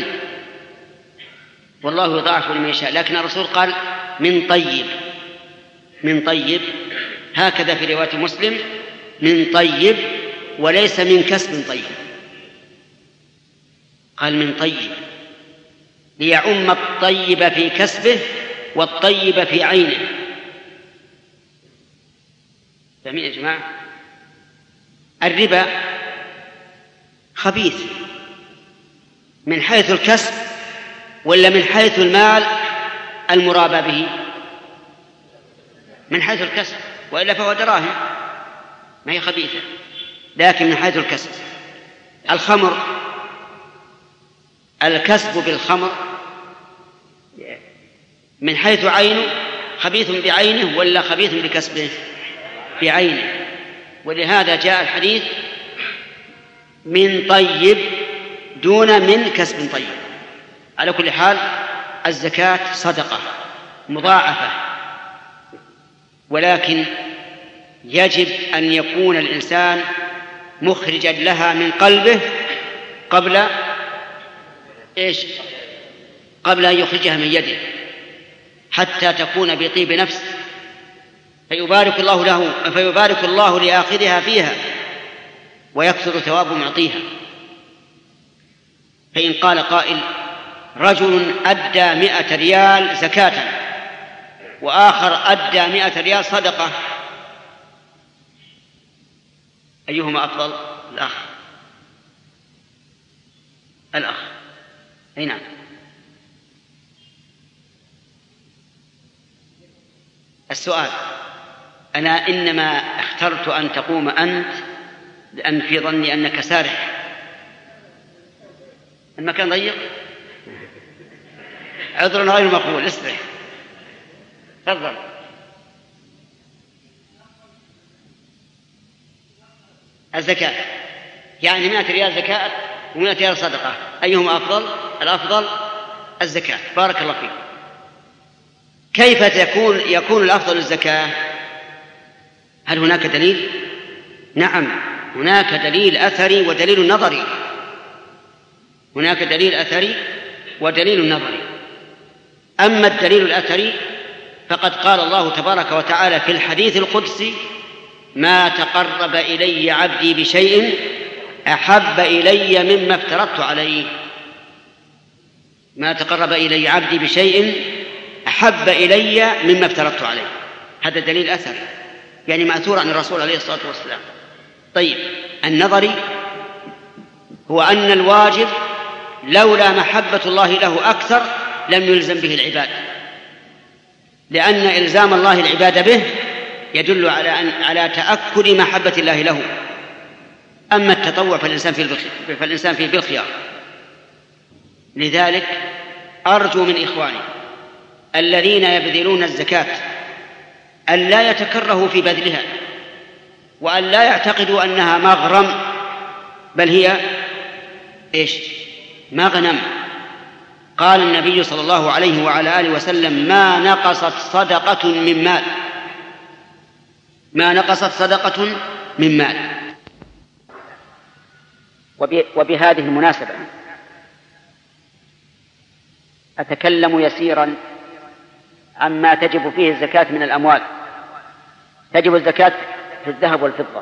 والله يضاعف لمن يشاء. لكن الرسول قال من طيب، من طيب، هكذا في رواية مسلم، من طيب وليس من كسب طيب. قال من طيب ليعم الطيب في كسبه والطيب في عينه. فمين يا جماعة؟ الربا خبيث من حيث الكسب ولا من حيث المال المرابى به؟ من حيث الكسب، وإلا فهو دراهم ما هي خبيثة، لكن من حيث الكسب. الخمر، الكسب بالخمر من حيث عينه خبيث بعينه ولا خبيث بكسبه؟ بعينه. ولهذا جاء الحديث من طيب دون من كسب طيب. على كل حال الزكاة صدقة مضاعفة، ولكن يجب أن يكون الإنسان مخرجا لها من قلبه قبل إيش؟ قبل أن يخرجها من يده، حتى تكون بطيب نفس، فيبارك الله له، فيبارك الله لآخذها فيها ويكثر ثواب معطيها. فإن قال قائل رجل أدى مئة ريال زكاة وآخر أدى مئة ريال صدقة، أيهما أفضل؟ الأخ. الأخ. أي نعم. السؤال، أنا إنما اخترت أن تقوم أنت لأن في ظني أنك سارح. المكان ضيق، عذر غير مقبول، استرح. تفضل. الزكاة يعني مئة ريال زكاة ومئة ريال صدقة، أيهما أفضل؟ الأفضل الزكاة. بارك الله فيك. كيف تكون يكون الأفضل الزكاة؟ هل هناك دليل؟ نعم، هناك دليل أثري ودليل نظري. هناك دليل أثري ودليل نظري. أما الدليل الأثري فقد قال الله تبارك وتعالى في الحديث القدسي: ما تقرب إلي عبدي بشيء أحب إلي مما افترضت عليه. ما تقرب إلي عبدي بشيء أحب إلي مما افترضت عليه. هذا دليل أثري، يعني مأثور عن الرسول عليه الصلاة والسلام. طيب، النظري هو أن الواجب لولا محبة الله له أكثر لم يلزم به العباد، لأن إلزام الله العباد به يدل على أن على تأكد محبة الله له. أما التطوع فالإنسان فيه فالإنسان فيه بالخيار. لذلك أرجو من إخواني الذين يبذلون الزكاة أن لا يتكرهوا في بذلها، وأن لا يعتقدوا أنها مغرم، بل هي إيش؟ مغنم. قال النبي صلى الله عليه وعلى آله وسلم: ما نقصت صدقة من مال، ما نقصت صدقة من مال. وبهذه المناسبة أتكلم يسيرا عما تجب فيه الزكاة من الأموال. تجب الزكاة في الذهب والفضة،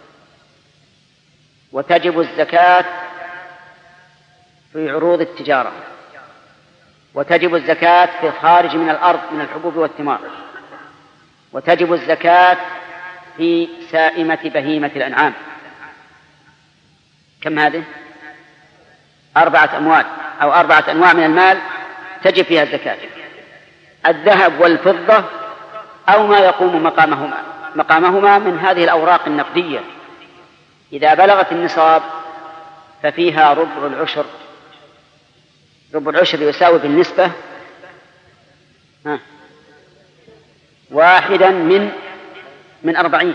وتجب الزكاة في عروض التجارة، وتجب الزكاة في الخارج من الأرض من الحبوب والثمار، وتجب الزكاة في سائمة بهيمة الأنعام. كم هذه؟ أربعة أموال أو أربعة أنواع من المال تجب فيها الزكاة: الذهب والفضة أو ما يقوم مقامهما مقامهما من هذه الأوراق النقدية. إذا بلغت النصاب ففيها ربع العشر. ربع العشر يساوي بالنسبة ها واحدا من من أربعين.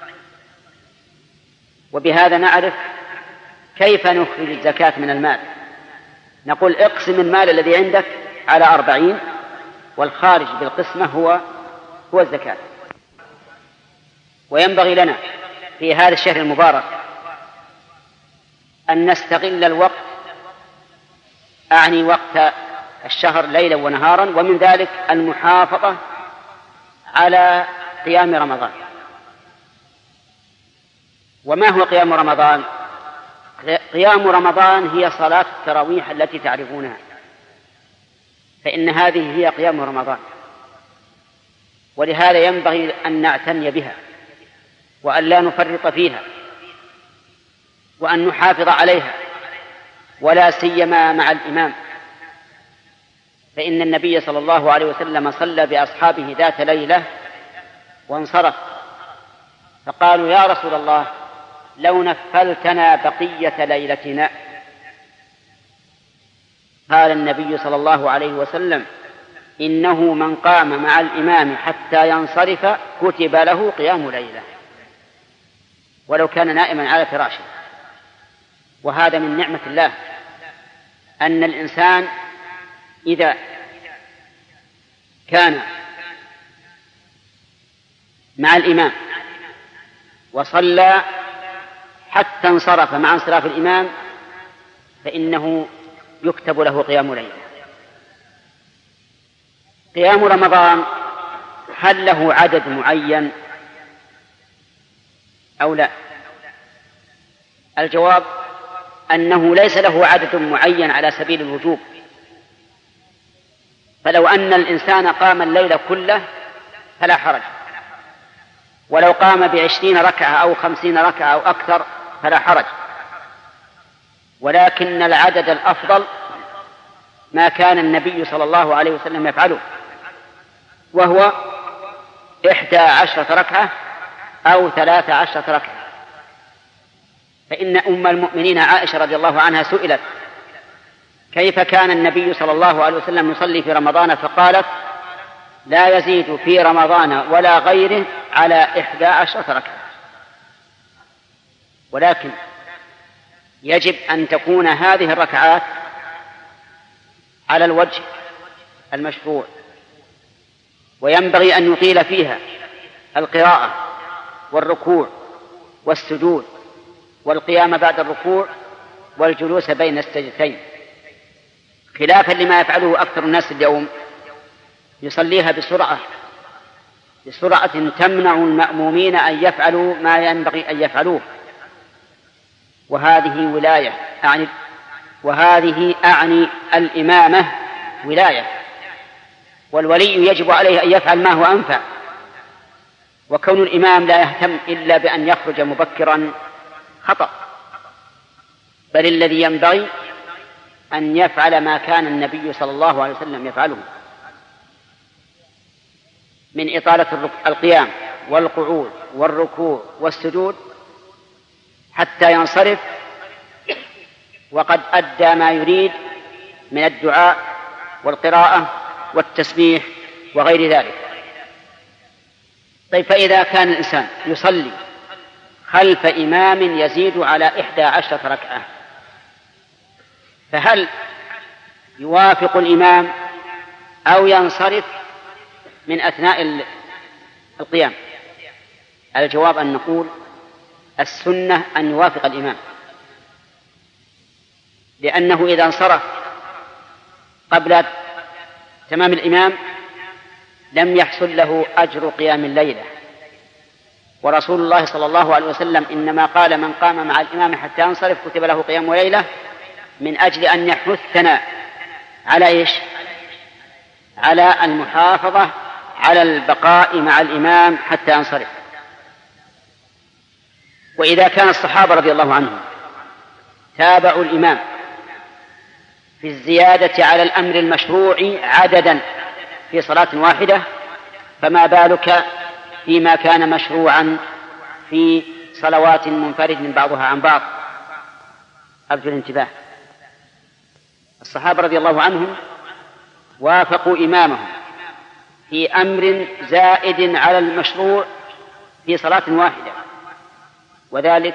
وبهذا نعرف كيف نخرج الزكاة من المال. نقول اقسم المال الذي عندك على أربعين، والخارج بالقسمة هو هو الزكاة. وينبغي لنا في هذا الشهر المبارك أن نستغل الوقت، أعني وقت الشهر ليلا ونهارا، ومن ذلك المحافظة على قيام رمضان. وما هو قيام رمضان؟ قيام رمضان هي صلاة التراويح التي تعرفونها، فإن هذه هي قيام رمضان، ولهذا ينبغي أن نعتني بها وأن لا نفرط فيها وأن نحافظ عليها، ولا سيما مع الإمام، فإن النبي صلى الله عليه وسلم صلى بأصحابه ذات ليلة وانصرف، فقالوا: يا رسول الله، لو نفلتنا بقية ليلتنا. قال النبي صلى الله عليه وسلم: إنه من قام مع الإمام حتى ينصرف كتب له قيام ليلة، ولو كان نائما على فراشه. وهذا من نعمة الله، أن الإنسان إذا كان مع الإمام وصلى حتى انصرف مع انصراف الإمام فإنه يكتب له قيام ليلة. قيام رمضان هل له عدد معين أو لا؟ الجواب أنه ليس له عدد معين على سبيل الوجوب، فلو أن الإنسان قام الليل كله فلا حرج، ولو قام بعشرين ركعة أو خمسين ركعة أو أكثر فلا حرج، ولكن العدد الأفضل ما كان النبي صلى الله عليه وسلم يفعله، وهو إحدى عشرة ركعة أو ثلاث عشرة ركعة. فإن أم المؤمنين عائشة رضي الله عنها سئلت: كيف كان النبي صلى الله عليه وسلم يصلي في رمضان؟ فقالت: لا يزيد في رمضان ولا غيره على إحدى عشرة ركعة. ولكن يجب أن تكون هذه الركعات على الوجه المشروع، وينبغي أن يطيل فيها القراءة والركوع والسجود والقيام بعد الركوع والجلوس بين السجدتين، خلافا لما يفعله أكثر الناس اليوم، يصليها بسرعة بسرعة تمنع المأمومين أن يفعلوا ما ينبغي أن يفعلوه. وهذه ولاية أعني وهذه أعني الإمامة ولاية، والولي يجب عليه أن يفعل ما هو أنفع، وكون الإمام لا يهتم إلا بأن يخرج مبكرا خطأ، بل الذي ينبغي أن يفعل ما كان النبي صلى الله عليه وسلم يفعله من إطالة القيام والقعود والركوع والسجود حتى ينصرف وقد أدى ما يريد من الدعاء والقراءة والتسبيح وغير ذلك. طيب، فإذا كان الإنسان يصلي خلف إمام يزيد على إحدى عشرة ركعة، فهل يوافق الإمام أو ينصرف من أثناء القيام؟ الجواب أن نقول السنة أن يوافق الإمام، لأنه إذا انصرف قبل تمام الإمام لم يحصل له أجر قيام الليلة. ورسول الله صلى الله عليه وسلم إنما قال من قام مع الإمام حتى ينصرف كتب له قيام ليلة، من أجل أن يحثنا على إيش؟ على المحافظة على البقاء مع الإمام حتى ينصرف. وإذا كان الصحابة رضي الله عنهم تابعوا الإمام في الزيادة على الأمر المشروع عددا في صلاة واحدة، فما بالك فيما كان مشروعا في صلوات منفرد من بعضها عن بعض. أرجو الانتباه. الصحابة رضي الله عنهم وافقوا إمامهم في أمر زائد على المشروع في صلاة واحدة، وذلك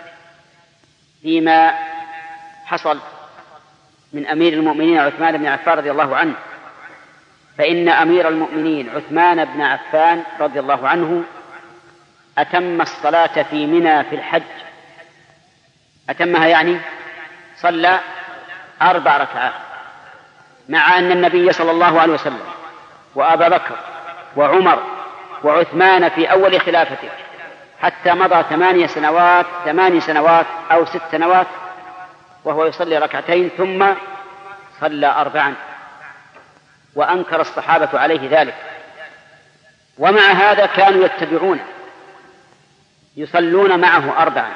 فيما حصل من أمير المؤمنين عثمان بن عفان رضي الله عنه. فإن أمير المؤمنين عثمان بن عفان رضي الله عنه أتم الصلاة في منى في الحج، أتمها يعني صلى أربع ركعات، مع أن النبي صلى الله عليه وسلم وأبا بكر وعمر وعثمان في أول خلافته حتى مضى ثمانية سنوات ثماني سنوات أو ست سنوات وهو يصلي ركعتين ثم صلى أربعا، وأنكر الصحابة عليه ذلك. ومع هذا كانوا يتبعون يصلون معه أربعا.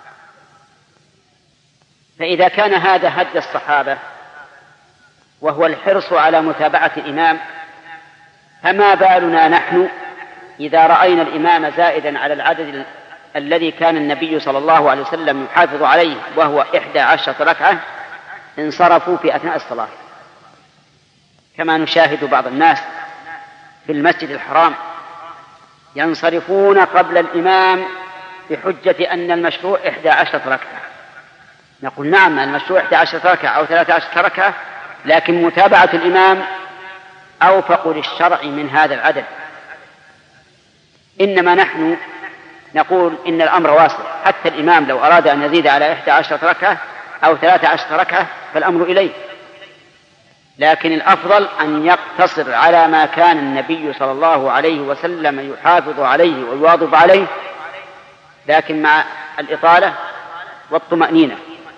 فإذا كان هذا هدي الصحابة وهو الحرص على متابعة الإمام، فما بالنا نحن إذا رأينا الإمام زائدا على العدد الذي كان النبي صلى الله عليه وسلم يحافظ عليه وهو إحدى عشرة ركعة انصرفوا في أثناء الصلاة، كما نشاهد بعض الناس في المسجد الحرام ينصرفون قبل الإمام بحجة أن المشروع إحدى عشرة ركعة. نقول نعم المشروع إحدى عشرة ركعة أو ثلاثة عشرة ركعة، لكن متابعة الإمام أوفق للشرع من هذا العدد. إنما نحن نقول إن الأمر واسع، حتى الإمام لو أراد أن يزيد على إحدى عشرة ركعة أو ثلاثة عشرة ركعة فالأمر إليه، لكن الأفضل أن يقتصر على ما كان النبي صلى الله عليه وسلم يحافظ عليه ويواظب عليه، لكن مع الإطالة والطمأنينة.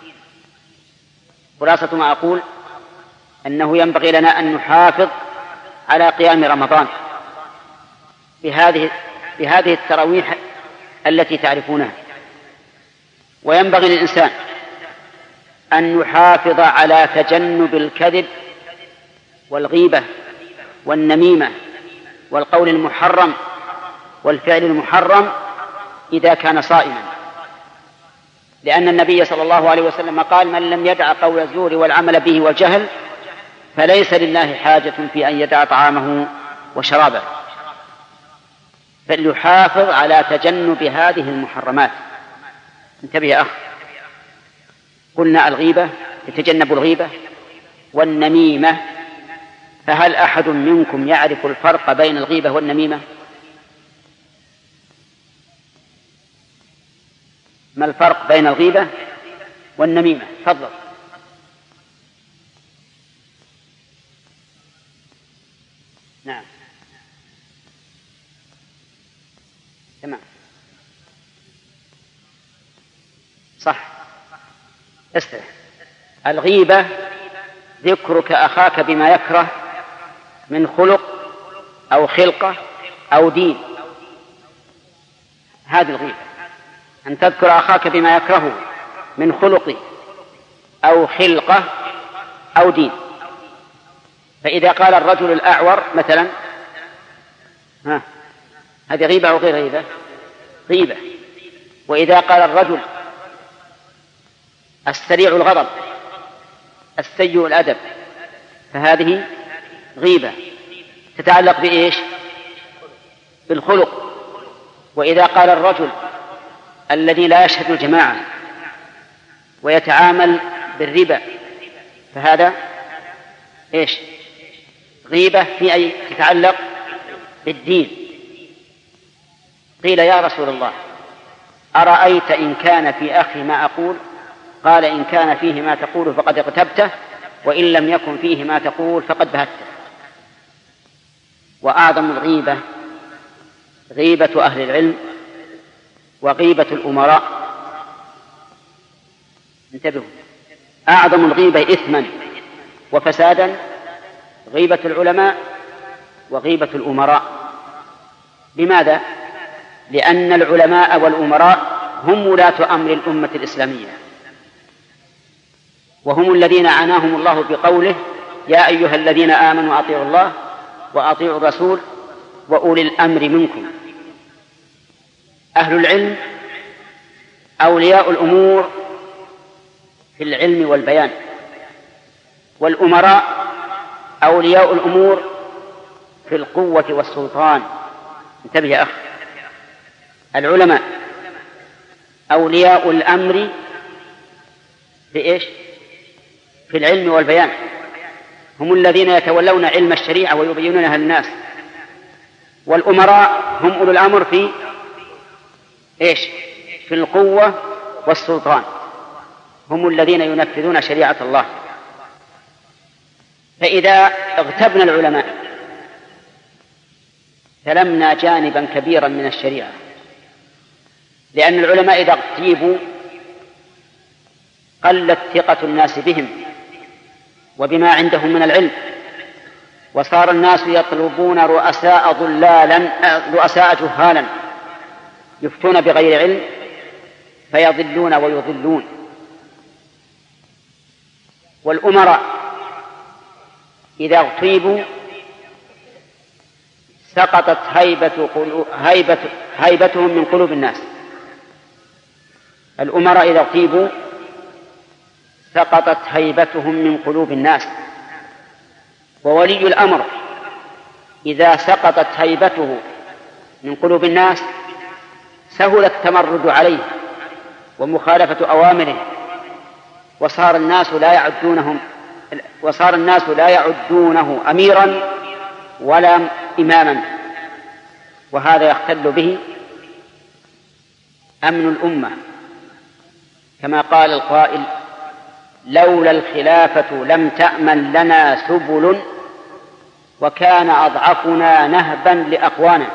خلاصة ما أقول أنه ينبغي لنا أن نحافظ على قيام رمضان بهذه بهذه التراويح التي تعرفونها، وينبغي للإنسان أن يحافظ على تجنب الكذب والغيبة والنميمة والقول المحرم والفعل المحرم إذا كان صائما، لأن النبي صلى الله عليه وسلم قال: من لم يدع قول الزور والعمل به والجهل فليس لله حاجة في أن يدع طعامه وشرابه. فليحافظ على تجنب هذه المحرمات. انتبه يا أخ، قلنا الغيبة، يتجنب الغيبة والنميمة، فهل أحد منكم يعرف الفرق بين الغيبة والنميمة؟ ما الفرق بين الغيبة والنميمة؟ تفضل. نعم تمام صح. استرح. الغيبة ذكرك أخاك بما يكره من خلق أو خلقة أو دين، هذه الغيبة، أن تذكر أخاك بما يكرهه من خلق أو خلقة أو دين. فإذا قال الرجل الأعور مثلا، ها هذه غيبة أو غير غيبة؟ غيبة. وإذا قال الرجل السريع الغضب السيء الأدب فهذه غيبة تتعلق بإيش؟ بالخلق. وإذا قال الرجل الذي لا يشهد الجماعة ويتعامل بالربا فهذا إيش؟ غيبة في أي تتعلق بالدين. قيل: يا رسول الله أرأيت إن كان في أخي ما أقول؟ قال: إن كان فيه ما تقول فقد اغتبته، وإن لم يكن فيه ما تقول فقد بهته. وأعظم الغيبة غيبة أهل العلم وغيبة الأمراء. انتبهوا، أعظم الغيبة إثما وفسادا غيبة العلماء وغيبة الأمراء. لماذا؟ لأن العلماء والأمراء هم ولاة أمر الأمة الإسلامية، وهم الذين عناهم الله بقوله: يا أيها الذين آمنوا أطيعوا الله وأطيعوا الرسول وأولي الأمر منكم. أهل العلم أولياء الأمور في العلم والبيان، والأمراء أولياء الأمور في القوة والسلطان. انتبه يا أخ، العلماء أولياء الأمر في إيش؟ في العلم والبيان، هم الذين يتولون علم الشريعة ويبينونها للناس. والأمراء هم أولو الأمر في إيش؟ في القوة والسلطان، هم الذين ينفذون شريعة الله. فإذا اغتبنا العلماء سلمنا جانبا كبيرا من الشريعة، لأن العلماء إذا اغتيبوا قلت ثقة الناس بهم وبما عندهم من العلم، وصار الناس يطلبون رؤساء ضلالا رؤساء جهالا يفتون بغير علم فيضلون ويضلون. والأمراء إذا اغتيبوا سقطت هيبة هيبة هيبتهم من قلوب الناس. الأمراء إذا اغتيبوا سقطت هيبتهم من قلوب الناس. وولي الأمر إذا سقطت هيبته من قلوب الناس سهل التمرد عليه ومخالفة أوامره، وصار الناس لا يعدونهم وصار الناس لا يعدونه أميرا ولا إماما، وهذا يختل به أمن الأمة، كما قال القائل: لولا الخلافة لم تأمن لنا سبل وكان أضعفنا نهبا لأقوانا.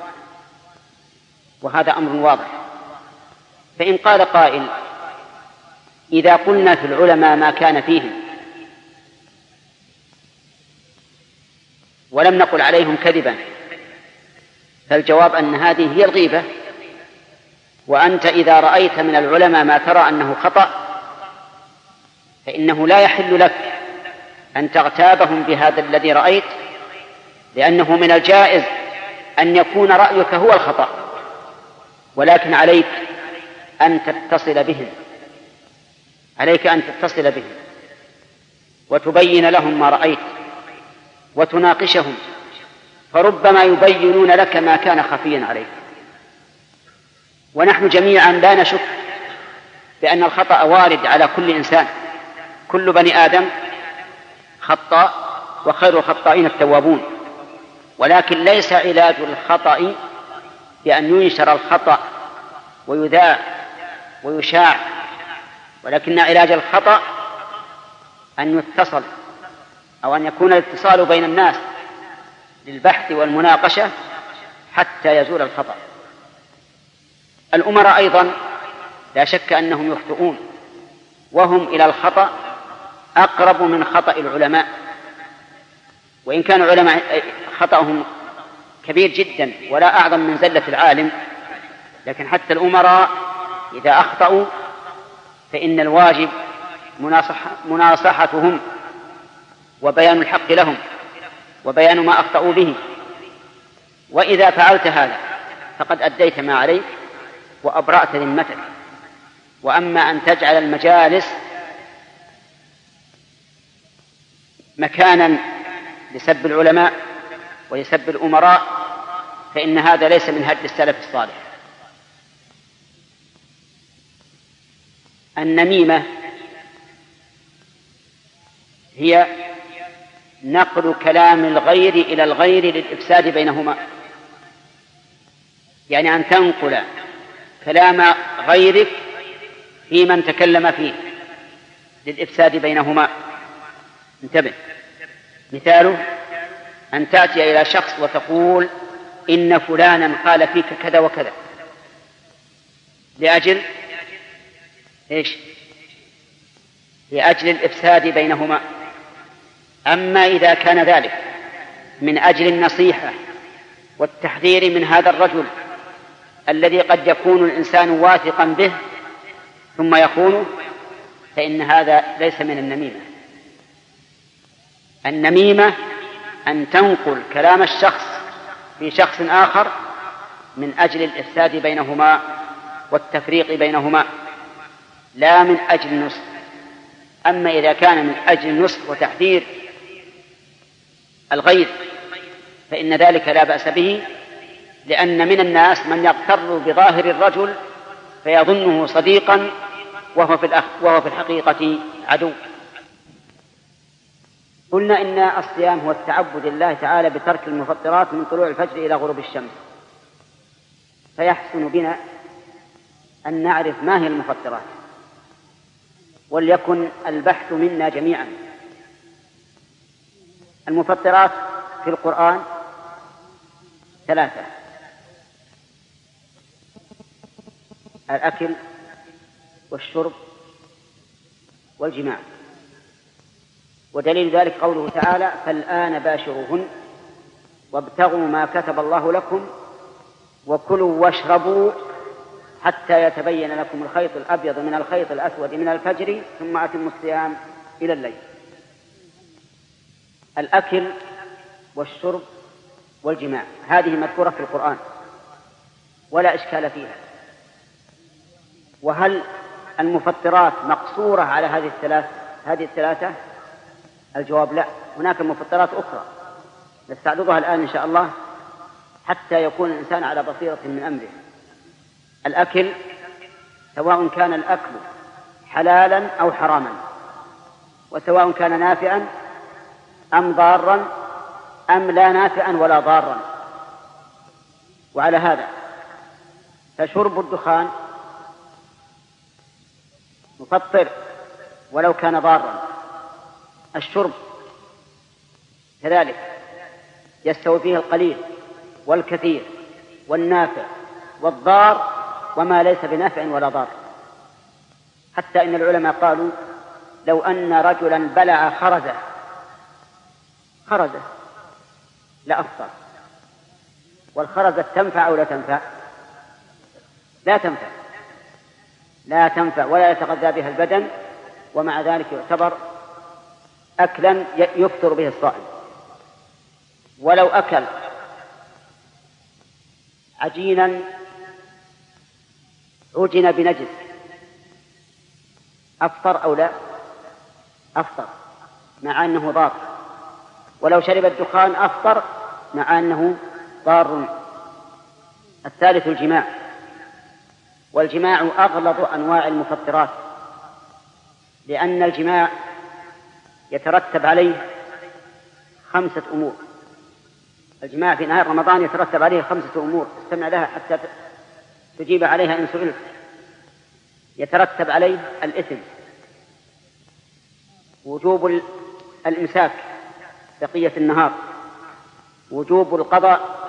وهذا أمر واضح. فإن قال قائل: إذا قلنا في العلماء ما كان فيهم ولم نقل عليهم كذبا، فالجواب أن هذه هي الغيبة. وأنت إذا رأيت من العلماء ما ترى أنه خطأ فإنه لا يحل لك أن تغتابهم بهذا الذي رأيت، لأنه من الجائز أن يكون رأيك هو الخطأ، ولكن عليك أن تتصل بهم عليك أن تتصل بهم وتبين لهم ما رأيت وتناقشهم، فربما يبينون لك ما كان خفيا عليك. ونحن جميعا لا نشك بأن الخطأ وارد على كل إنسان، كل بني آدم خطاء وخير الخطائين التوابون، ولكن ليس علاج الخطأ بأن ينشر الخطأ ويذاع ويشاع، ولكن علاج الخطأ أن يتصل أو أن يكون الاتصال بين الناس للبحث والمناقشة حتى يزول الخطأ. الأمراء أيضا لا شك أنهم يخطئون، وهم إلى الخطأ أقرب من خطأ العلماء، وإن كان العلماء خطأهم كبير جدا ولا أعظم من زلة العالم، لكن حتى الأمراء إذا أخطأوا فإن الواجب مناصحتهم وبيان الحق لهم وبيان ما أخطأوا به. وإذا فعلت هذا فقد أديت ما عليك وأبرأت ذمتك. وأما أن تجعل المجالس مكانا لسب العلماء ولسب الأمراء فإن هذا ليس من هدي السلف الصالح. النميمة هي نقل كلام الغير إلى الغير للإفساد بينهما، يعني أن تنقل كلام غيرك في من تكلم فيه للإفساد بينهما. انتبه، مثاله أن تأتي إلى شخص وتقول إن فلانا قال فيك كذا وكذا لأجل إيش؟ لأجل الإفساد بينهما. أما إذا كان ذلك من أجل النصيحة والتحذير من هذا الرجل الذي قد يكون الإنسان واثقا به ثم يخونه، فإن هذا ليس من النميمة. النميمة أن تنقل كلام الشخص في شخص آخر من أجل الإفساد بينهما والتفريق بينهما، لا من أجل النصح. أما إذا كان من أجل النصح وتحذير الغير فإن ذلك لا بأس به، لأن من الناس من يغتر بظاهر الرجل فيظنه صديقا وهو في, الأخ... وهو في الحقيقة عدو. قلنا إن الصيام هو التعبد لله تعالى بترك المفطرات من طلوع الفجر إلى غروب الشمس، فيحسن بنا أن نعرف ما هي المفطرات، وليكن البحث منا جميعا. المفطرات في القرآن ثلاثة: الأكل والشرب والجماع. ودليل ذلك قوله تعالى: فالآن باشروهن وابتغوا ما كتب الله لكم وكلوا واشربوا حتى يتبين لكم الخيط الأبيض من الخيط الأسود من الفجر ثم أتموا الصيام إلى الليل. الأكل والشرب والجماع هذه مذكورة في القرآن ولا إشكال فيها. وهل المفطرات مقصورة على هذه الثلاث هذه الثلاثة؟ الجواب لا، هناك مفطرات أخرى نستعرضها الآن إن شاء الله حتى يكون الإنسان على بصيرة من أمره. الأكل سواء كان الأكل حلالا أو حراما، وسواء كان نافعا أم ضارا أم لا نافعا ولا ضارا. وعلى هذا فشرب الدخان مفطر ولو كان ضارا. الشرب كذلك يستوي فيه القليل والكثير والنافع والضار وما ليس بنافع ولا ضار، حتى إن العلماء قالوا لو أن رجلا بلع خرزة خرزة لأفطر. والخرزة تنفع أو لا تنفع؟ لا تنفع لا تنفع ولا يتغذى بها البدن، ومع ذلك يعتبر أكلا يفطر به الصائم. ولو أكل عجينا عجن بنجس أفطر أو لا؟ أفطر مع أنه ضار. ولو شرب الدخان أفطر مع أنه ضار. الثالث الجماع، والجماع أغلظ أنواع المفطرات، لأن الجماع يترتب عليه خمسة أمور. الجماع في نهار رمضان يترتب عليه خمسة أمور، استمع لها حتى تجيب عليها إن سئلت. يترتب عليه الإثم، وجوب الإمساك بقية النهار، وجوب القضاء.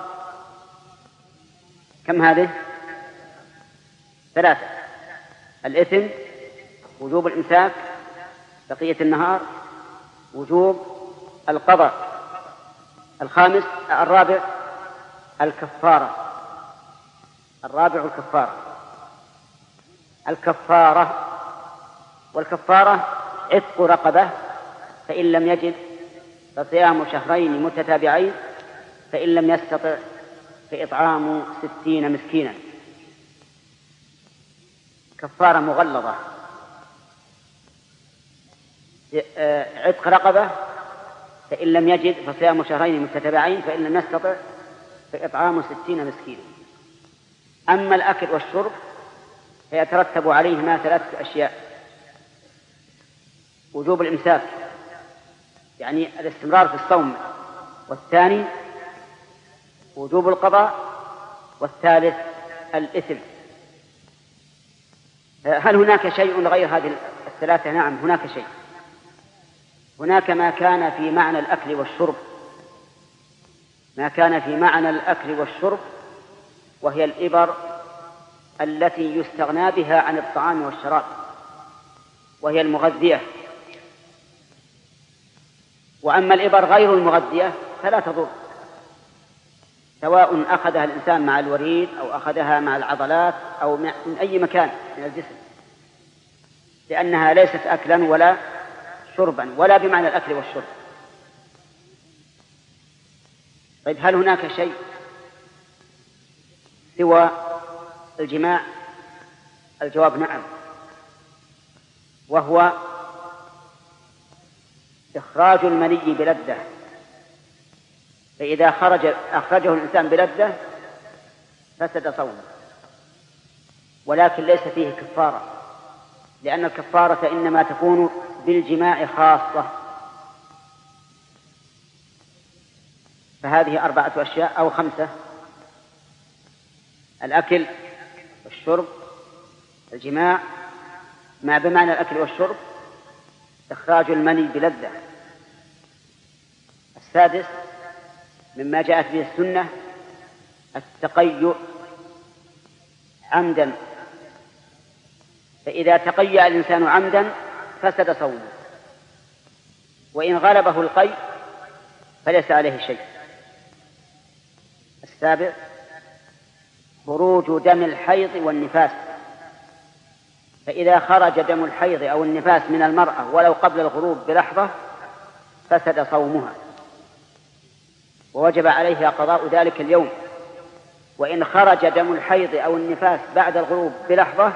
كم هذه؟ ثلاثة: الإثم، وجوب الإمساك بقية النهار، وجوب القضاء. الخامس الرابع الكفارة. الرابع الكفارة الكفارة والكفارة عتق رقبة، فإن لم يجد فصيام شهرين متتابعين، فإن لم يستطع فإطعام ستين مسكينا. كفارة مغلظة. عتق رقبة فإن لم يجد فصيام شهرين متتابعين، فإن لم يستطع فإطعام ستين مسكينا. أما الأكل والشرب فيترتب عليهما ثلاثة أشياء: وجوب الإمساك يعني الاستمرار في الصوم، والثاني وجوب القضاء، والثالث الإثم. هل هناك شيء غير هذه الثلاثة؟ نعم هناك شيء. هناك ما كان في معنى الأكل والشرب ما كان في معنى الأكل والشرب، وهي الإبر التي يستغنى بها عن الطعام والشراب، وهي المغذية. وأما الإبر غير المغذية فلا تضر، سواء أخذها الإنسان مع الوريد أو أخذها مع العضلات أو من أي مكان من الجسم، لأنها ليست أكلا ولا شربا ولا بمعنى الأكل والشرب. طيب، هل هناك شيء سوى الجماع؟ الجواب نعم، وهو إخراج المني بلذة. فإذا خرج أخرجه الإنسان بلذة فسد صومه، ولكن ليس فيه كفارة، لأن الكفارة إنما تكون بالجماع خاصة. فهذه أربعة أشياء أو خمسة: الأكل والشرب، الجماع ما بمعنى الأكل والشرب، إخراج المني بلذة. السادس مما جاءت به السنة التقيؤ عمدا، فإذا تقيأ الإنسان عمدا فسد صومه، وإن غلبه القيء فليس عليه شيء. السابع خروج دم الحيض والنفاس، فإذا خرج دم الحيض أو النفاس من المرأة ولو قبل الغروب بلحظة فسد صومها، ووجب عليها قضاء ذلك اليوم. وإن خرج دم الحيض أو النفاس بعد الغروب بلحظة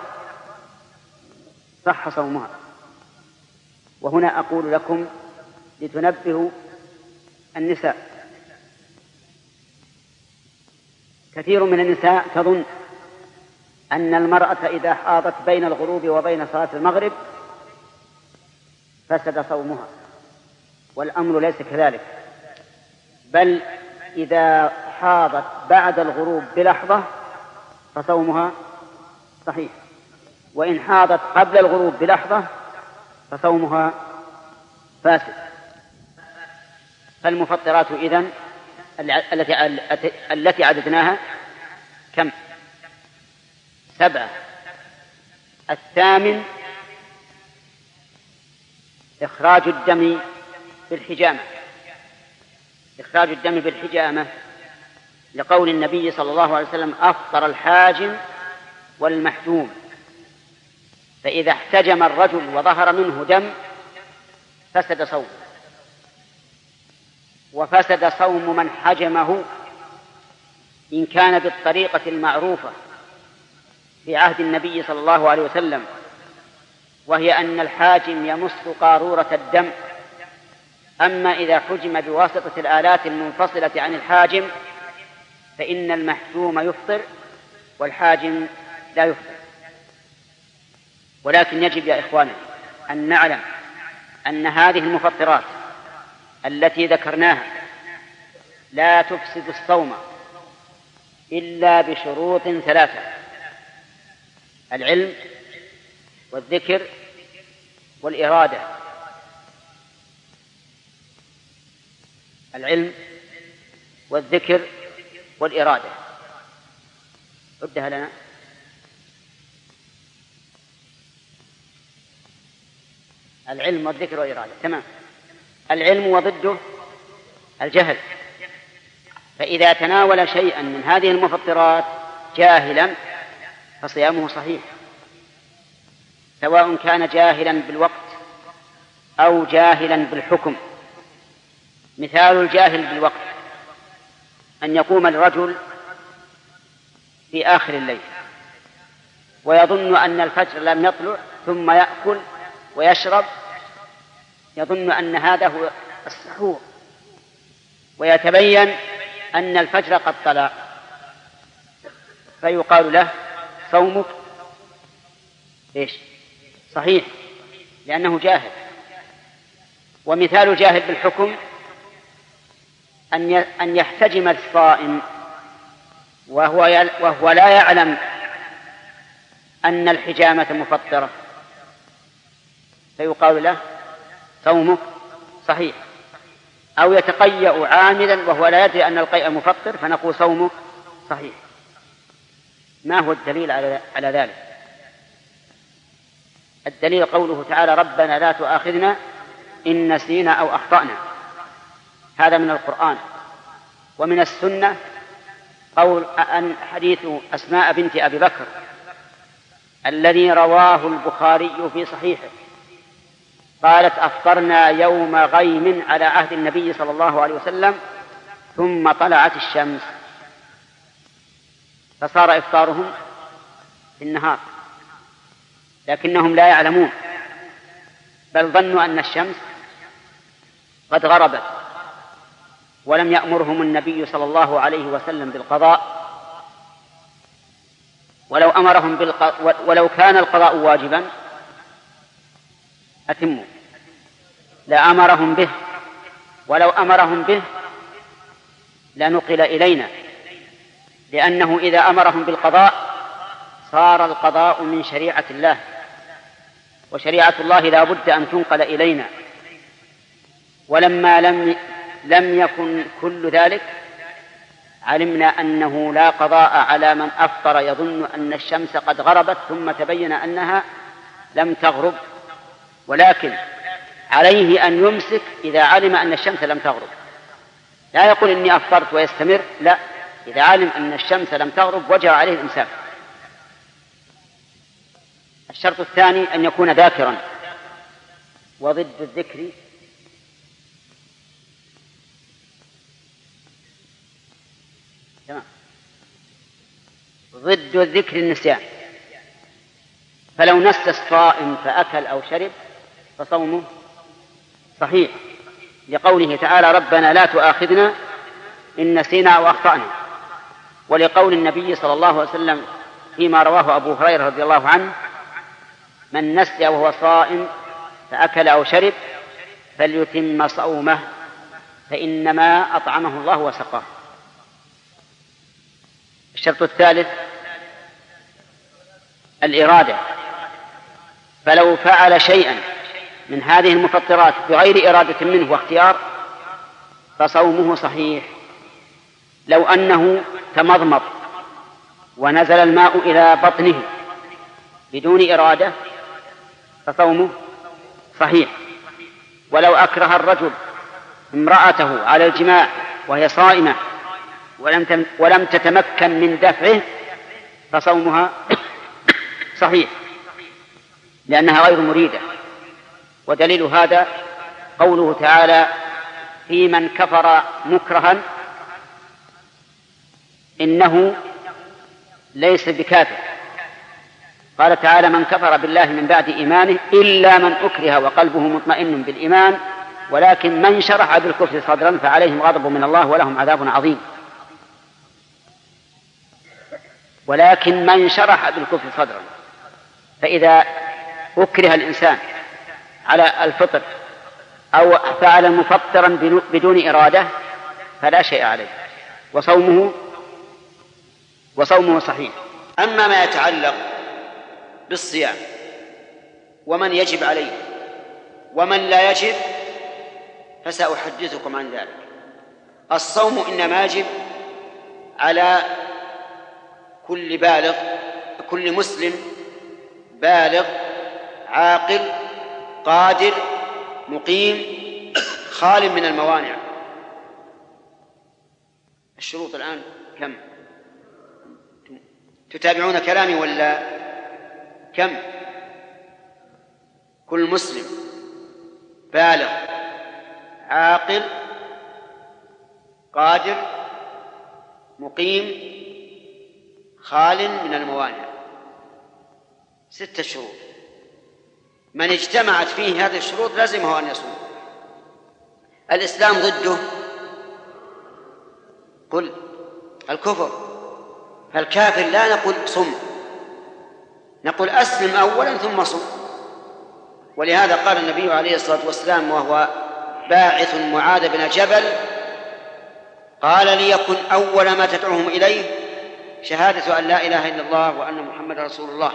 صح صومها. وهنا أقول لكم لتنبهوا النساء، كثير من النساء تظن أن المرأة إذا حاضت بين الغروب وبين صلاة المغرب فسد صومها، والأمر ليس كذلك، بل إذا حاضت بعد الغروب بلحظة فصومها صحيح، وإن حاضت قبل الغروب بلحظة فصومها فاسد. فالمفطرات إذن التي التي عددناها كم؟ سبعة. الثامن إخراج الدم بالحجامة، إخراج الدم بالحجامة لقول النبي صلى الله عليه وسلم: أفطر الحاجم والمحجوم. فإذا احتجم الرجل وظهر منه دم فسد صومه، وفسد صوم من حجمه إن كان بالطريقة المعروفة في عهد النبي صلى الله عليه وسلم، وهي أن الحاجم يمص قارورة الدم. أما إذا حجم بواسطة الآلات المنفصلة عن الحاجم فإن المحجوم يفطر والحاجم لا يفطر. ولكن يجب يا إخواني أن نعلم أن هذه المفطرات التي ذكرناها لا تفسد الصوم إلا بشروط ثلاثة: العلم والذكر والإرادة. العلم والذكر والإرادة. عدها لنا. العلم والذكر والإرادة، تمام. العلم وضده الجهل، فإذا تناول شيئا من هذه المفطرات جاهلا فصيامه صحيح، سواء كان جاهلا بالوقت أو جاهلا بالحكم. مثال الجاهل بالوقت أن يقوم الرجل في آخر الليل ويظن أن الفجر لم يطلع ثم يأكل ويشرب، يظن أن هذا هو السحور، ويتبين أن الفجر قد طلع، فيقال له: صومك إيش؟ صحيح، لأنه جاهل. ومثال الجاهل بالحكم أن يحتجم الصائم وهو وهو لا يعلم أن الحجامة مفطرة، فيقال له: صومك صحيح. أو يتقيأ عامدا وهو لا يدري أن القيء مفطر فنقول صومه صحيح. ما هو الدليل على ذلك؟ الدليل قوله تعالى ربنا لا تؤاخذنا إن نسينا أو أخطأنا، هذا من القرآن. ومن السنة قول أن حديث أسماء بنت أبي بكر الذي رواه البخاري في صحيحه، قالت أفطرنا يوم غيم على عهد النبي صلى الله عليه وسلم ثم طلعت الشمس، فصار إفطارهم في النهار، لكنهم لا يعلمون، بل ظنوا أن الشمس قد غربت، ولم يأمرهم النبي صلى الله عليه وسلم بالقضاء. ولو أمرهم بالقضاء ولو كان القضاء واجبا أتموا لأمرهم به، ولو أمرهم به لنقل إلينا، لأنه إذا أمرهم بالقضاء صار القضاء من شريعة الله، وشريعة الله لا بد أن تنقل إلينا. ولما لم لم يكن كل ذلك علمنا أنه لا قضاء على من أفطر يظن أن الشمس قد غربت ثم تبين أنها لم تغرب، ولكن عليه أن يمسك إذا علم أن الشمس لم تغرب. لا يقول إني أفطرت ويستمر، لا، إذا علم أن الشمس لم تغرب وجب عليه الإمساك. الشرط الثاني أن يكون ذاكرا، وضد الذكر تمام ضد الذكر النسيان، فلو نسى الصائم فأكل أو شرب فصومه صحيح، لقوله تعالى ربنا لا تؤاخذنا إن نسينا أو أخطأنا، ولقول النبي صلى الله عليه وسلم فيما رواه أبو هريرة رضي الله عنه من نسي وهو صائم فأكل أو شرب فليتم صومه فإنما أطعمه الله وسقاه. الشرط الثالث الإرادة، فلو فعل شيئا من هذه المفطرات بغير إرادة منه واختيار فصومه صحيح. لو أنه تمضمض ونزل الماء إلى بطنه بدون إرادة فصومه صحيح. ولو أكره الرجل امرأته على الجماع وهي صائمة ولم ولم تتمكن من دفعه فصومها صحيح، لأنها غير مريدة. ودليل هذا قوله تعالى في من كفر مكرها إنه ليس بكافر. قال تعالى من كفر بالله من بعد إيمانه إلا من أكره وقلبه مطمئن بالإيمان ولكن من شرح بالكفر صدرا فعليهم غضب من الله ولهم عذاب عظيم. ولكن من شرح بالكفر صدرا، فإذا أكره الإنسان على الفطر أو فعل مفطرا بدون إرادة فلا شيء عليه وصومه وصومه صحيح. أما ما يتعلق بالصيام ومن يجب عليه ومن لا يجب فسأحدثكم عن ذلك. الصوم إنما يجب على كل بالغ كل مسلم بالغ عاقل قادر مقيم خال من الموانع. الشروط الآن كم؟ تتابعون كلامي ولا كم؟ كل مسلم بالغ عاقل قادر مقيم خال من الموانع. ستة شروط، من اجتمعت فيه هذه الشروط لازمه أن يصوم. الإسلام ضده قل الكفر، فالكافر لا نقول صم، نقول أسلم أولا ثم صم. ولهذا قال النبي عليه الصلاة والسلام وهو باعث معاذ بن جبل قال ليكن أول ما تدعوهم إليه شهادة أن لا إله إلا الله وأن محمد رسول الله،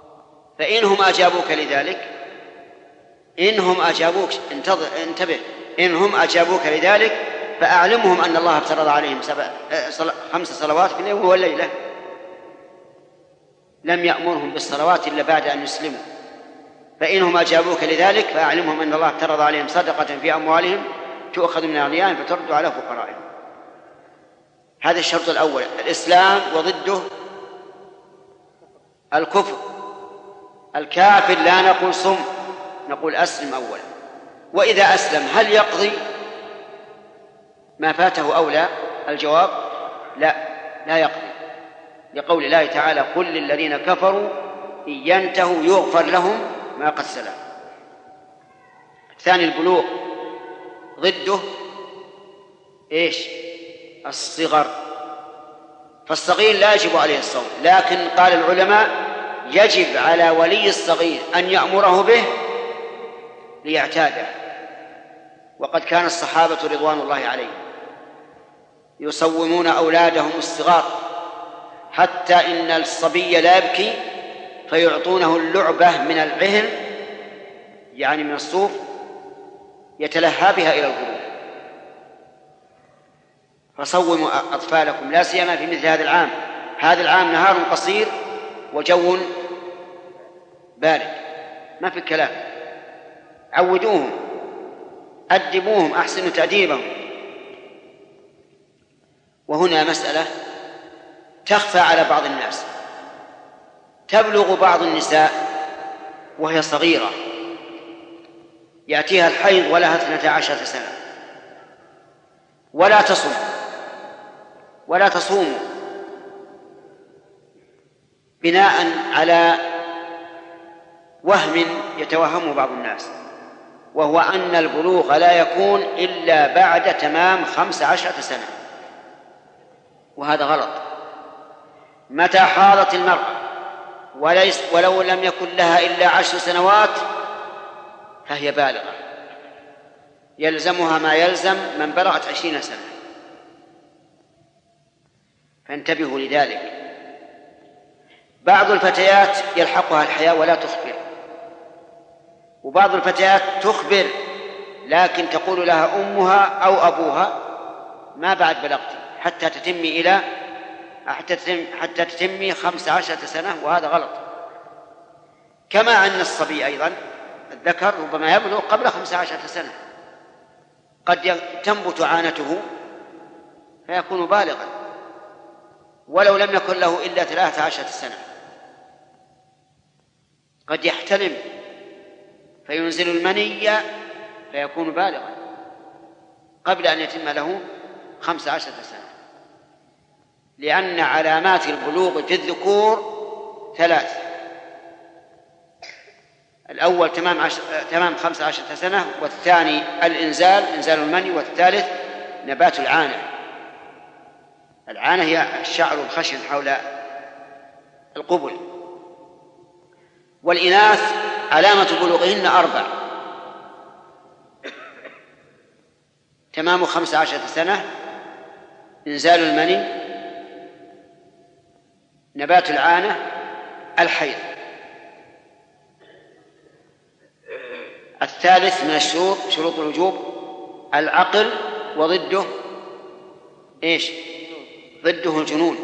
فإنهم أجابوك لذلك إنهم أجابوك انتبه إن هم أجابوك لذلك فأعلمهم أن الله افترض عليهم سبع خمس صلوات في اليوم والليلة، لم يأمرهم بالصلوات إلا بعد أن يسلموا. فإنهم أجابوك لذلك فأعلمهم أن الله افترض عليهم صدقة في أموالهم تؤخذ من أغنيائهم فترد على فقرائهم. هذا الشرط الأول الإسلام، وضده الكفر. الكافر لا نقول صم، نقول أسلم أولا. وإذا أسلم هل يقضي ما فاته أو لا؟ الجواب لا، لا يقضي، لقول الله تعالى قل للذين كفروا إن ينتهوا يغفر لهم ما قد سلف. ثاني البلوغ، ضده إيش؟ الصغر. فالصغير لا يجب عليه الصوم، لكن قال العلماء يجب على ولي الصغير أن يأمره به ليعتاده. وقد كان الصحابة رضوان الله عليهم يصومون أولادهم الصغار حتى إن الصبي لا يبكي فيعطونه اللعبة من العهن، يعني من الصوف، يتلهى بها إلى الغروب. فصوموا أطفالكم لا سيما في مثل هذا العام. هذا العام نهار قصير وجو بارد، ما في كلام. عودوهم، أدبوهم، أحسنوا تأديبهم. وهنا مسألة تخفى على بعض الناس. تبلغ بعض النساء وهي صغيرة يأتيها الحيض ولها اثنتا عشرة سنة ولا تصوم ولا تصوم بناء على وهم يتوهمه بعض الناس، وهو أن البلوغ لا يكون إلا بعد تمام خمس عشرة سنة، وهذا غلط. متى حاضت المرأة وليس ولو لم يكن لها إلا عشر سنوات فهي بالغة، يلزمها ما يلزم من بلغت عشرين سنة. فانتبهوا لذلك. بعض الفتيات يلحقها الحياء ولا تخبر، وبعض الفتيات تخبر لكن تقول لها أمها أو أبوها ما بعد بلغتي حتى تتمي إلى حتى تتم حتى تتمي خمس عشرة سنة، وهذا غلط. كما أن الصبي أيضا الذكر ربما يبلغ قبل خمس عشرة سنة، قد تنبت عانته فيكون بالغا ولو لم يكن له إلا ثلاثة عشرة سنة. قد يحتلم فينزل المني فيكون بالغا قبل أن يتم له خمس عشرة سنة، لأن علامات البلوغ في الذكور ثلاث: الأول تمام, عشر... تمام خمس عشرة سنة، والثاني الإنزال إنزال المني، والثالث نبات العانة. العانة هي الشعر الخشن حول القبل. والإناث علامة بلوغهن أربع: تمام خمس عشرة سنة، إنزال المني، نبات العانة، الحيض. الثالث من الشروط شروط الوجوب العقل، وضده إيش؟ ضده الجنون.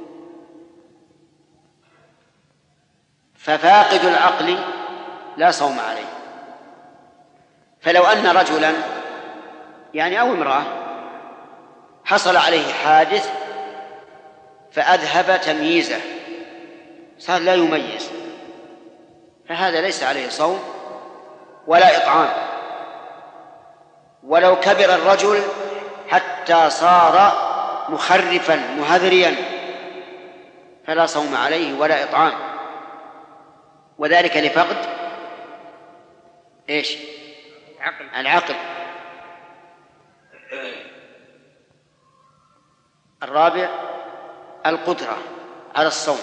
ففاقد العقل لا صوم عليه. فلو أن رجلا يعني أو امرأة حصل عليه حادث فأذهب تمييزه، صار لا يميز، فهذا ليس عليه صوم ولا إطعام. ولو كبر الرجل حتى صار مخرفا مهذريا فلا صوم عليه ولا إطعام، وذلك لفقد إيش؟ العقل. الرابع القدرة على الصوم،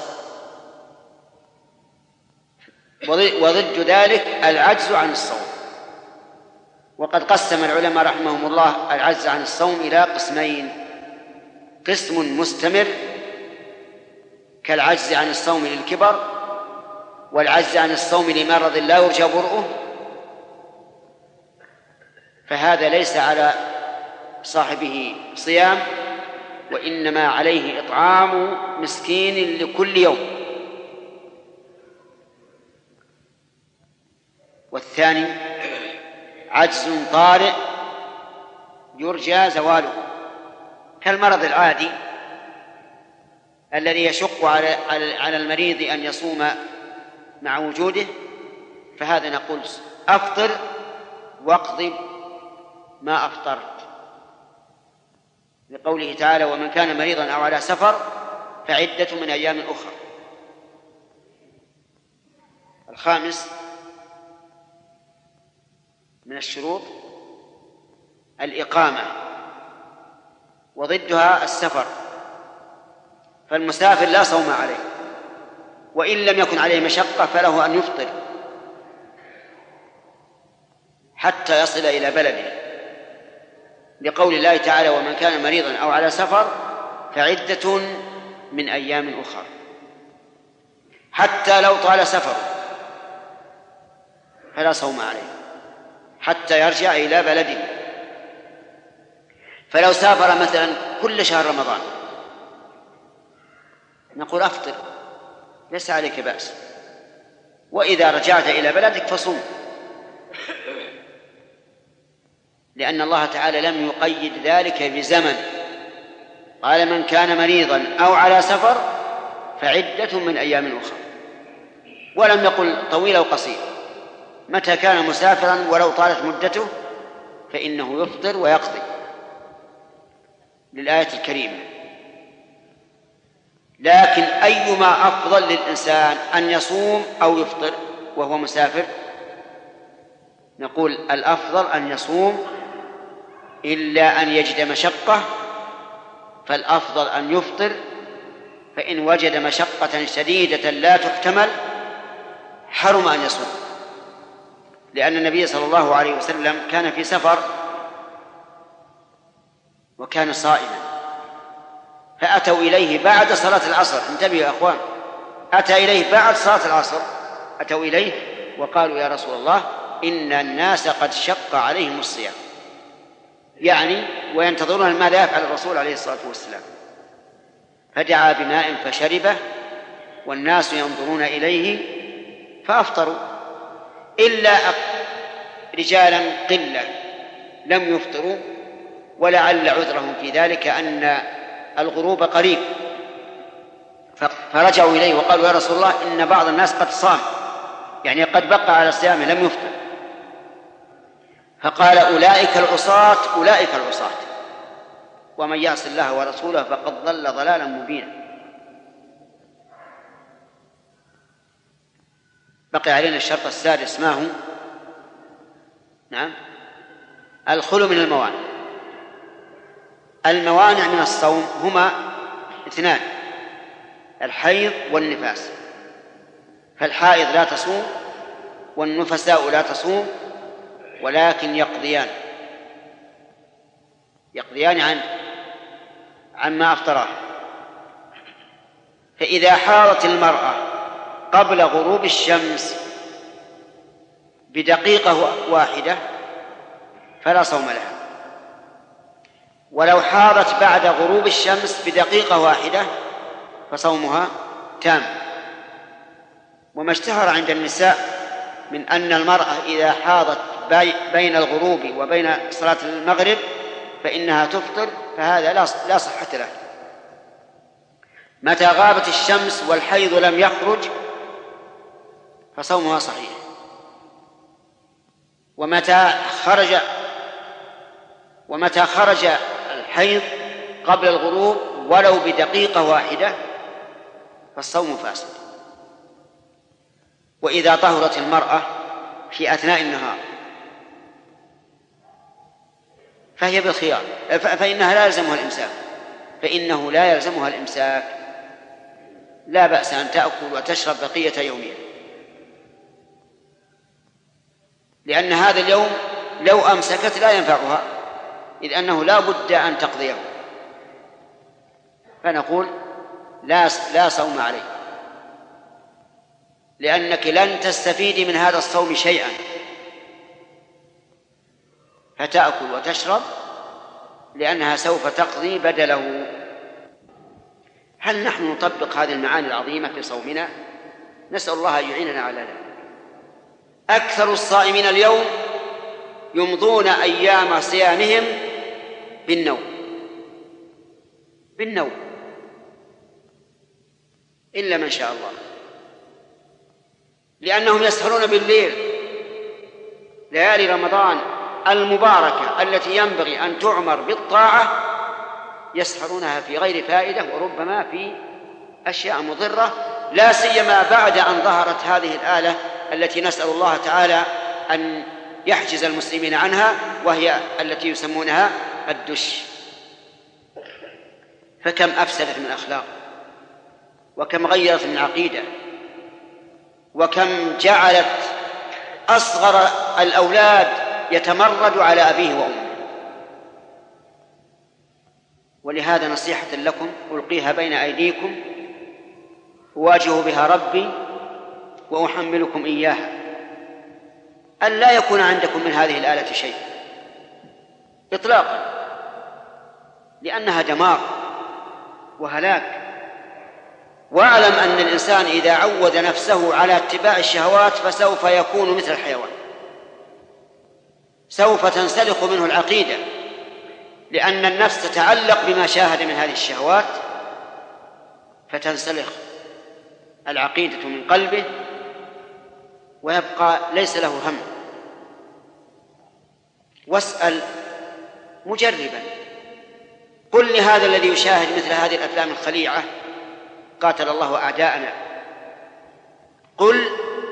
وضد ذلك العجز عن الصوم. وقد قسم العلماء رحمهم الله العجز عن الصوم إلى قسمين: قسم مستمر كالعجز عن الصوم للكبر، والعجز عن الصوم لمرض لا يرجى برؤه، فهذا ليس على صاحبه صيام، وإنما عليه إطعام مسكين لكل يوم. والثاني عجز طارئ يرجى زواله، كالمرض العادي الذي يشق على المريض أن يصوم مع وجوده، فهذا نقول أفطر واقض ما أفطرت، لقوله تعالى: ومن كان مريضا أو على سفر فعدة من أيام أخرى. الخامس من الشروط الإقامة، وضدها السفر، فالمسافر لا صوم عليه، وإن لم يكن عليه مشقة فله أن يفطر حتى يصل إلى بلده، لقول الله تعالى: ومن كان مريضا أو على سفر فعدة من أيام أخرى. حتى لو طال سفر فلا صوم عليه حتى يرجع إلى بلده. فلو سافر مثلا كل شهر رمضان نقول أفطر، ليس عليك بأس، وإذا رجعت إلى بلدك فصوم، لأن الله تعالى لم يقيد ذلك بزمن، قال: من كان مريضا أو على سفر فعدة من أيام أخرى، ولم يقل طويل أو قصير. متى كان مسافرا ولو طالت مدته فإنه يفطر ويقضي للآية الكريمة. لكن أيما أفضل للإنسان أن يصوم أو يفطر وهو مسافر؟ نقول الأفضل أن يصوم، إلا أن يجد مشقة فالأفضل أن يفطر، فإن وجد مشقة شديدة لا تحتمل حرم أن يصوم، لأن النبي صلى الله عليه وسلم كان في سفر وكان صائما، فأتوا إليه بعد صلاة العصر. انتبهوا يا أخوان، أتى إليه بعد صلاة العصر، أتوا إليه وقالوا: يا رسول الله، إن الناس قد شق عليهم الصيام، يعني وينتظرون ماذا يفعل الرسول عليه الصلاة والسلام. فدعا بماء فشربه والناس ينظرون إليه فأفطروا، إلا رجالا قلة لم يفطروا، ولعل عذرهم في ذلك أن الغروب قريب، فرجعوا إليه وقالوا: يا رسول الله، إن بعض الناس قد صام، يعني قد بقى على الصيام لم يفطر. فقال: أولئك العصاة أولئك العصاة، ومن يعص الله ورسوله فقد ضل ضلالا مبينا. بقي علينا الشرط السادس، ما هو؟ نعم، الخلو من الموانع. الموانع من الصوم هما اثنان: الحيض والنفاس. فالحائض لا تصوم والنفساء لا تصوم، ولكن يقضيان يقضيان عن عما أفطراه. فإذا حاضت المرأة قبل غروب الشمس بدقيقة واحدة فلا صوم لها، ولو حاضت بعد غروب الشمس بدقيقة واحدة فصومها تام. وما اشتهر عند النساء من أن المرأة إذا حاضت بين الغروب وبين صلاة المغرب فإنها تفطر، فهذا لا صحة له. متى غابت الشمس والحيض لم يخرج فصومها صحيح، ومتى خرج ومتى خرج الحيض قبل الغروب ولو بدقيقة واحدة فالصوم فاسد. وإذا طهرت المرأة في أثناء النهار فهي بالخيار، فإنها لا يلزمها الإمساك فإنه لا يلزمها الإمساك لا بأس أن تأكل وتشرب بقية يومها، لأن هذا اليوم لو أمسكت لا ينفعها، إذ أنه لا بد أن تقضيه. فنقول لا لا صوم عليه، لأنك لن تستفيدي من هذا الصوم شيئا، فتأكل وتشرب لأنها سوف تقضي بدله. هل نحن نطبق هذه المعاني العظيمة في صومنا؟ نسأل الله أن يعيننا على ذلك. أكثر الصائمين اليوم يمضون أيام صيامهم بالنوم بالنوم إلا من شاء الله، لأنهم يسهرون بالليل. ليالي رمضان المباركة التي ينبغي أن تعمر بالطاعة يسهرونها في غير فائدة، وربما في أشياء مضرة، لا سيما بعد أن ظهرت هذه الآلة التي نسأل الله تعالى أن يحجز المسلمين عنها، وهي التي يسمونها الدش. فكم أفسدت من أخلاق، وكم غيرت من عقيدة، وكم جعلت أصغر الأولاد يتمرد على أبيه وأمه. ولهذا نصيحة لكم ألقيها بين أيديكم أواجه بها ربي وأحملكم إياها، أن لا يكون عندكم من هذه الآلة شيء إطلاقا، لأنها دمار وهلاك. واعلم أن الإنسان إذا عود نفسه على اتباع الشهوات فسوف يكون مثل الحيوان، سوف تنسلخ منه العقيدة، لأن النفس تتعلق بما شاهد من هذه الشهوات فتنسلخ العقيدة من قلبه ويبقى ليس له هم. واسأل مجربا، قل لهذا الذي يشاهد مثل هذه الأفلام الخليعة قاتل الله أعداءنا، قل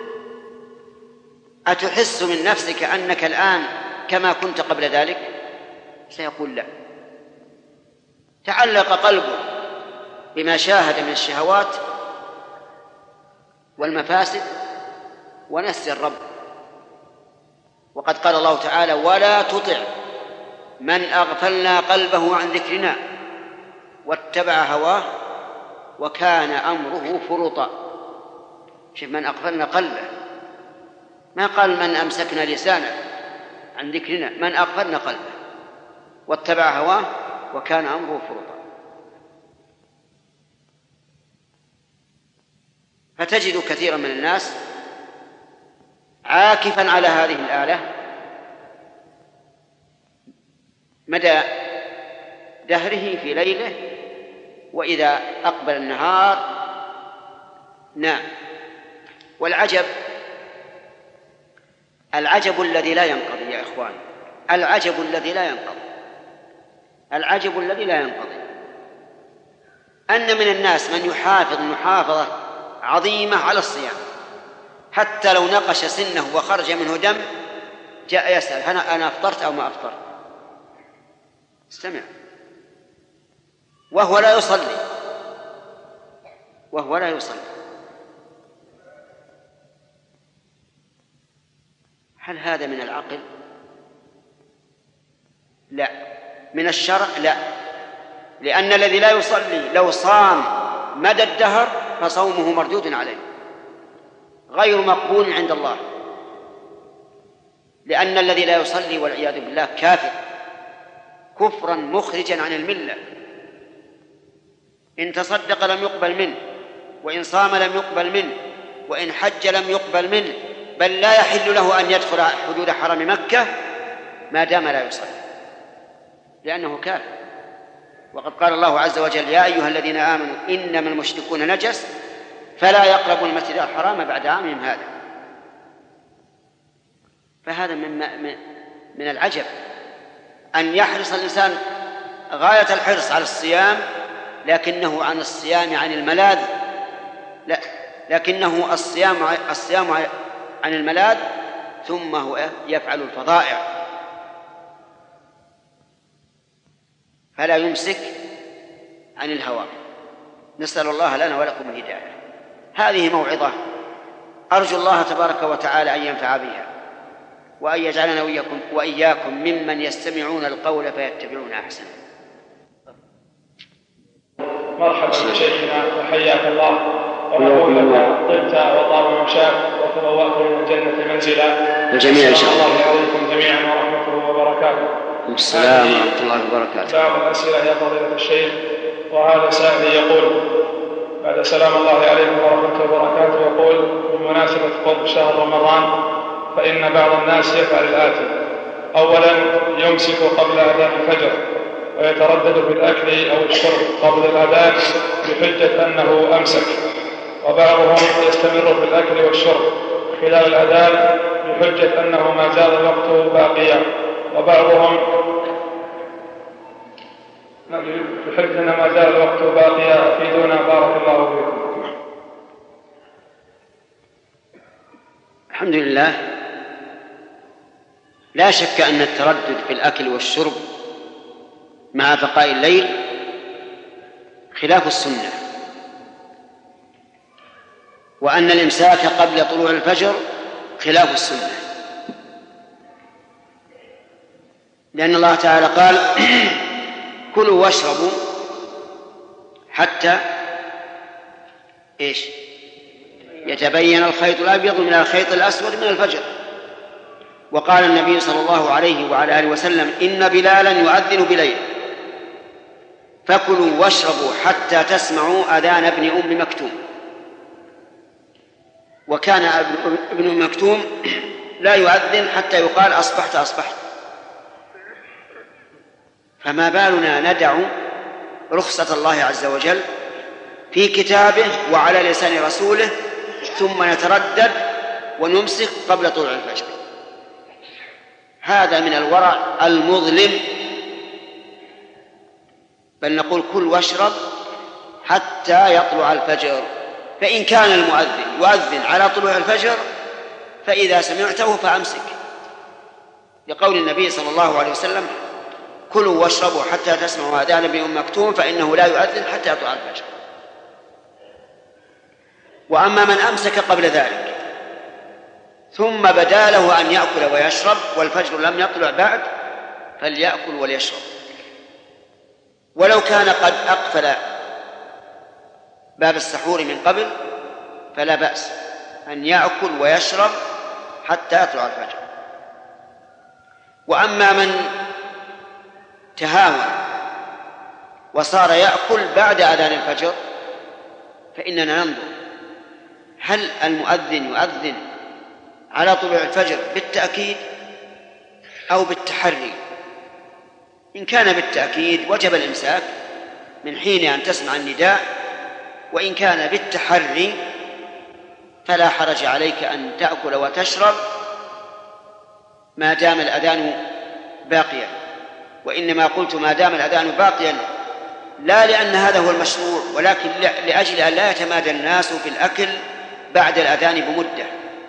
أتحس من نفسك أنك الآن كما كنت قبل ذلك؟ سيقول لا. تعلق قلبه بما شاهد من الشهوات والمفاسد ونسي الرب. وقد قال الله تعالى ولا تطع من أغفلنا قلبه عن ذكرنا واتبع هواه وكان أمره فرطا. شوف، من أغفلنا قلبه، ما قال من أمسكنا لسانه عن ذكرنا، من أغفلنا قلبه واتبع هواه وكان أمره فرطا. فتجد كثيرا من الناس عاكفا على هذه الآلة مدى دهره في ليله، وإذا أقبل النهار نام. والعجب العجب الذي لا ينقضي يا إخوان، العجب الذي لا ينقضي العجب الذي لا ينقضي أن من الناس من يحافظ محافظة عظيمة على الصيام، حتى لو نقش سنه وخرج منه دم جاء يسأل أنا أنا أفطرت أو ما أفطرت. استمع، وهو لا يصلي وهو لا يصلي هل هذا من العقل؟ لا. من الشرع؟ لا، لأن الذي لا يصلي لو صام مدى الدهر فصومه مردود عليه غير مقبول عند الله، لأن الذي لا يصلي والعياذ بالله كافر كفرا مخرجا عن الملة. إن تصدق لم يقبل منه، وإن صام لم يقبل منه، وإن حج لم يقبل منه، بل لا يحل له أن يدخل حدود حرم مكة ما دام لا يصلي، لأنه كافر. وقد قال الله عز وجل يا أيها الذين آمنوا إنما المشركون نجس فلا يقربوا المسجد الحرام بعد عامهم هذا. فهذا من, من العجب أن يحرص الإنسان غاية الحرص على الصيام، لكنه عن الصيام عن الملاذ، لا، لكنه الصيام الصيام عن الملاذ ثم هو يفعل الفظائع، فلا يمسك عن الهوى. نسأل الله لنا ولكم الهداية. هذه موعظة أرجو الله تبارك وتعالى أن ينفع بها، وأن يجعلنا وإياكم, وإياكم ممن يستمعون القول فيتبعون أحسنه. مرحبا بشيخنا وحياك الله، ونقول لك طبت وطاب ممشاك وتبوأت من الجنة منزلا. الجميع إن شاء الله. الله عليكم جميعا ورحمة الله. ورحمته وبركاته. السلام ورحمة الله وبركاته. بعض الأسئلة يا فضيلة الشيخ، وهذا سائل يقول: بعد سلام الله عليكم ورحمته وبركاته، يقول: بمناسبة قرب شهر رمضان فإن بعض الناس يفعل الآتي: أولا يمسك قبل أذان الفجر ويتردد في الأكل أو الشرب قبل الأذان بحجة أنه أمسك، وبعضهم يستمر في الأكل والشرب خلال الأذان بحجة أنه ما زال الوقت باقيا، وبعضهم بحجة أن ما زال الوقت باقيا. أفيدونا بارك الله فيكم. الحمد لله، لا شك أن التردد في الأكل والشرب مع بقاء الليل خلاف السنة، وأن الإمساك قبل طلوع الفجر خلاف السنة، لأن الله تعالى قال: كلوا واشربوا حتى إيش يتبين الخيط الأبيض من الخيط الأسود من الفجر. وقال النبي صلى الله عليه وعلى آله وسلم: إن بلالا يؤذن بليل فكلوا واشربوا حتى تسمعوا أذان ابن أم مكتوم. وكان ابن أم مكتوم لا يؤذن حتى يقال: أصبحت أصبحت. فما بالنا ندع رخصة الله عز وجل في كتابه وعلى لسان رسوله ثم نتردد ونمسك قبل طلوع الفجر؟ هذا من الورع المظلم. بل نقول: كل واشرب حتى يطلع الفجر، فإن كان المؤذن يؤذن على طلوع الفجر فإذا سمعته فأمسك، لقول النبي صلى الله عليه وسلم: كلوا واشربوا حتى تسمعوا أذان ابن أم مكتوم فإنه لا يؤذن حتى يطلع الفجر. وأما من أمسك قبل ذلك ثم بدا له أن يأكل ويشرب والفجر لم يطلع بعد فليأكل وليشرب، ولو كان قد أقفل باب السحور من قبل فلا بأس أن يأكل ويشرب حتى يطلع الفجر. وأما من تهاون وصار يأكل بعد أذان الفجر فإننا ننظر هل المؤذن يؤذن على طلوع الفجر بالتأكيد أو بالتحري. إن كان بالتأكيد وجب الإمساك من حين أن تسمع النداء، وإن كان بالتحري فلا حرج عليك أن تأكل وتشرب ما دام الأذان باقيا. وإنما قلت ما دام الأذان باقيا لا لأن هذا هو المشروع، ولكن لأجل أن لا يتمادى الناس في الأكل بعد الأذان بمدة.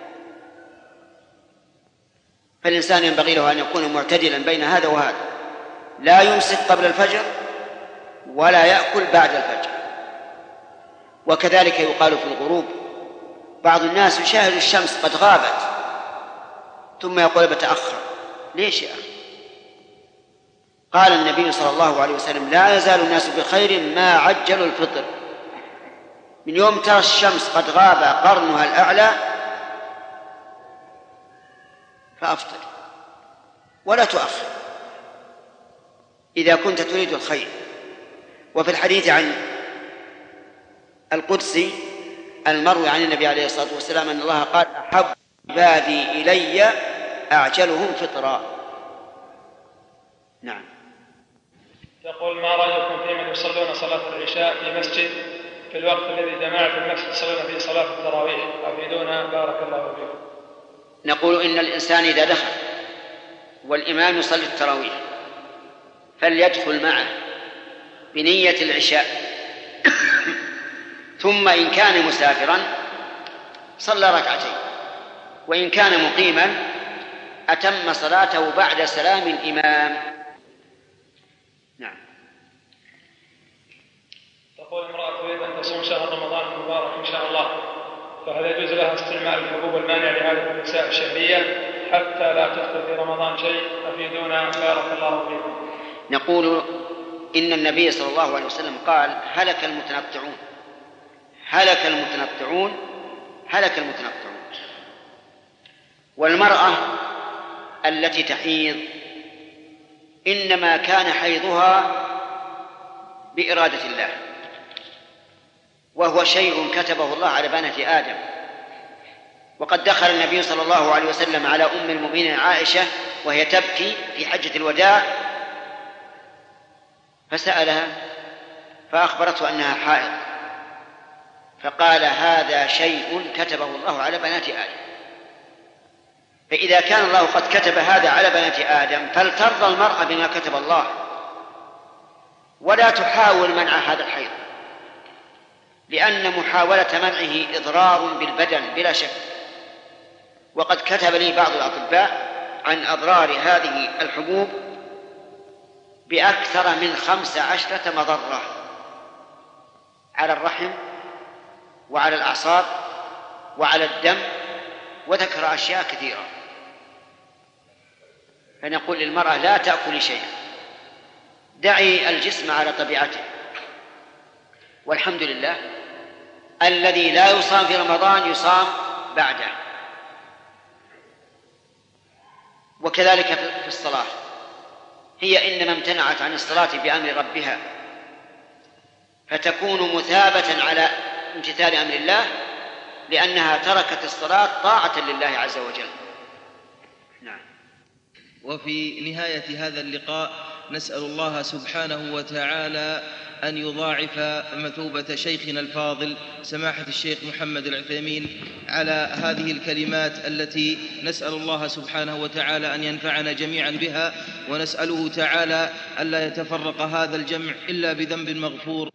فالإنسان ينبغي له أن يكون معتدلا بين هذا وهذا، لا يمسك قبل الفجر ولا يأكل بعد الفجر. وكذلك يقال في الغروب، بعض الناس يشاهد الشمس قد غابت ثم يقول: بتأخر. ليش يا أخي؟ قال النبي صلى الله عليه وسلم: لا يزال الناس بخير ما عجلوا الفطر. من يوم ترى الشمس قد غاب قرنها الأعلى فأفطر ولا تؤخر إذا كنت تريد الخير. وفي الحديث عن القدسي المروي عن النبي عليه الصلاة والسلام أن الله قال: أحب عبادي إلي أعجلهم فطرا. نعم. يقول: ما رأيكم في من يصلون صلاة العشاء في مسجد في الوقت الذي جماعة المسجد يصلون فيه صلاة التراويح؟ أفيدونا بارك الله فيكم. نقول: إن الإنسان إذا دخل والإمام يصلي التراويح فليدخل معه بنية العشاء، ثم إن كان مسافرا صلى ركعتين، وإن كان مقيما أتم صلاته بعد سلام الإمام. نعم. تقول امرأة تريد أن تصوم شهر رمضان المبارك إن شاء الله، فهل يجوز لها استعمال الحبوب المانعة لهذه النساء الشهرية حتى لا تدخل في رمضان شيء؟ أفيدونا بارك الله فيكم. نقول إن النبي صلى الله عليه وسلم قال: هلك المتنطعون هلك المتنطعون هلك المتنطعون. والمرأة التي تحيض إنما كان حيضها بإرادة الله، وهو شيء كتبه الله على بنات آدم. وقد دخل النبي صلى الله عليه وسلم على أم المؤمنين عائشة وهي تبكي في حجة الوداع، فسألها فأخبرته أنها حائض، فقال: هذا شيء كتبه الله على بنات آدم. فإذا كان الله قد كتب هذا على بنات آدم فلترضى المرأة بما كتب الله، ولا تحاول منع هذا الحيض، لأن محاولة منعه إضرار بالبدن بلا شك. وقد كتب لي بعض الأطباء عن أضرار هذه الحبوب بأكثر من خمس عشرة مضرة على الرحم وعلى الأعصاب وعلى الدم، وذكر أشياء كثيرة. فنقول للمرأة: لا تأكل شيئا، دعي الجسم على طبيعته. والحمد لله الذي لا يصام في رمضان يصام بعده. وكذلك في الصلاة، هي إنما امتنعت عن الصلاة بأمر ربها، فتكون مثابة على امتثال أمر الله، لأنها تركت الصلاة طاعة لله عز وجل. نعم. وفي نهاية هذا اللقاء نسأل الله سبحانه وتعالى أن يضاعف مثوبة شيخنا الفاضل سماحة الشيخ محمد العثيمين على هذه الكلمات التي نسأل الله سبحانه وتعالى أن ينفعنا جميعا بها، ونسأله تعالى ألا يتفرق هذا الجمع إلا بذنب مغفور.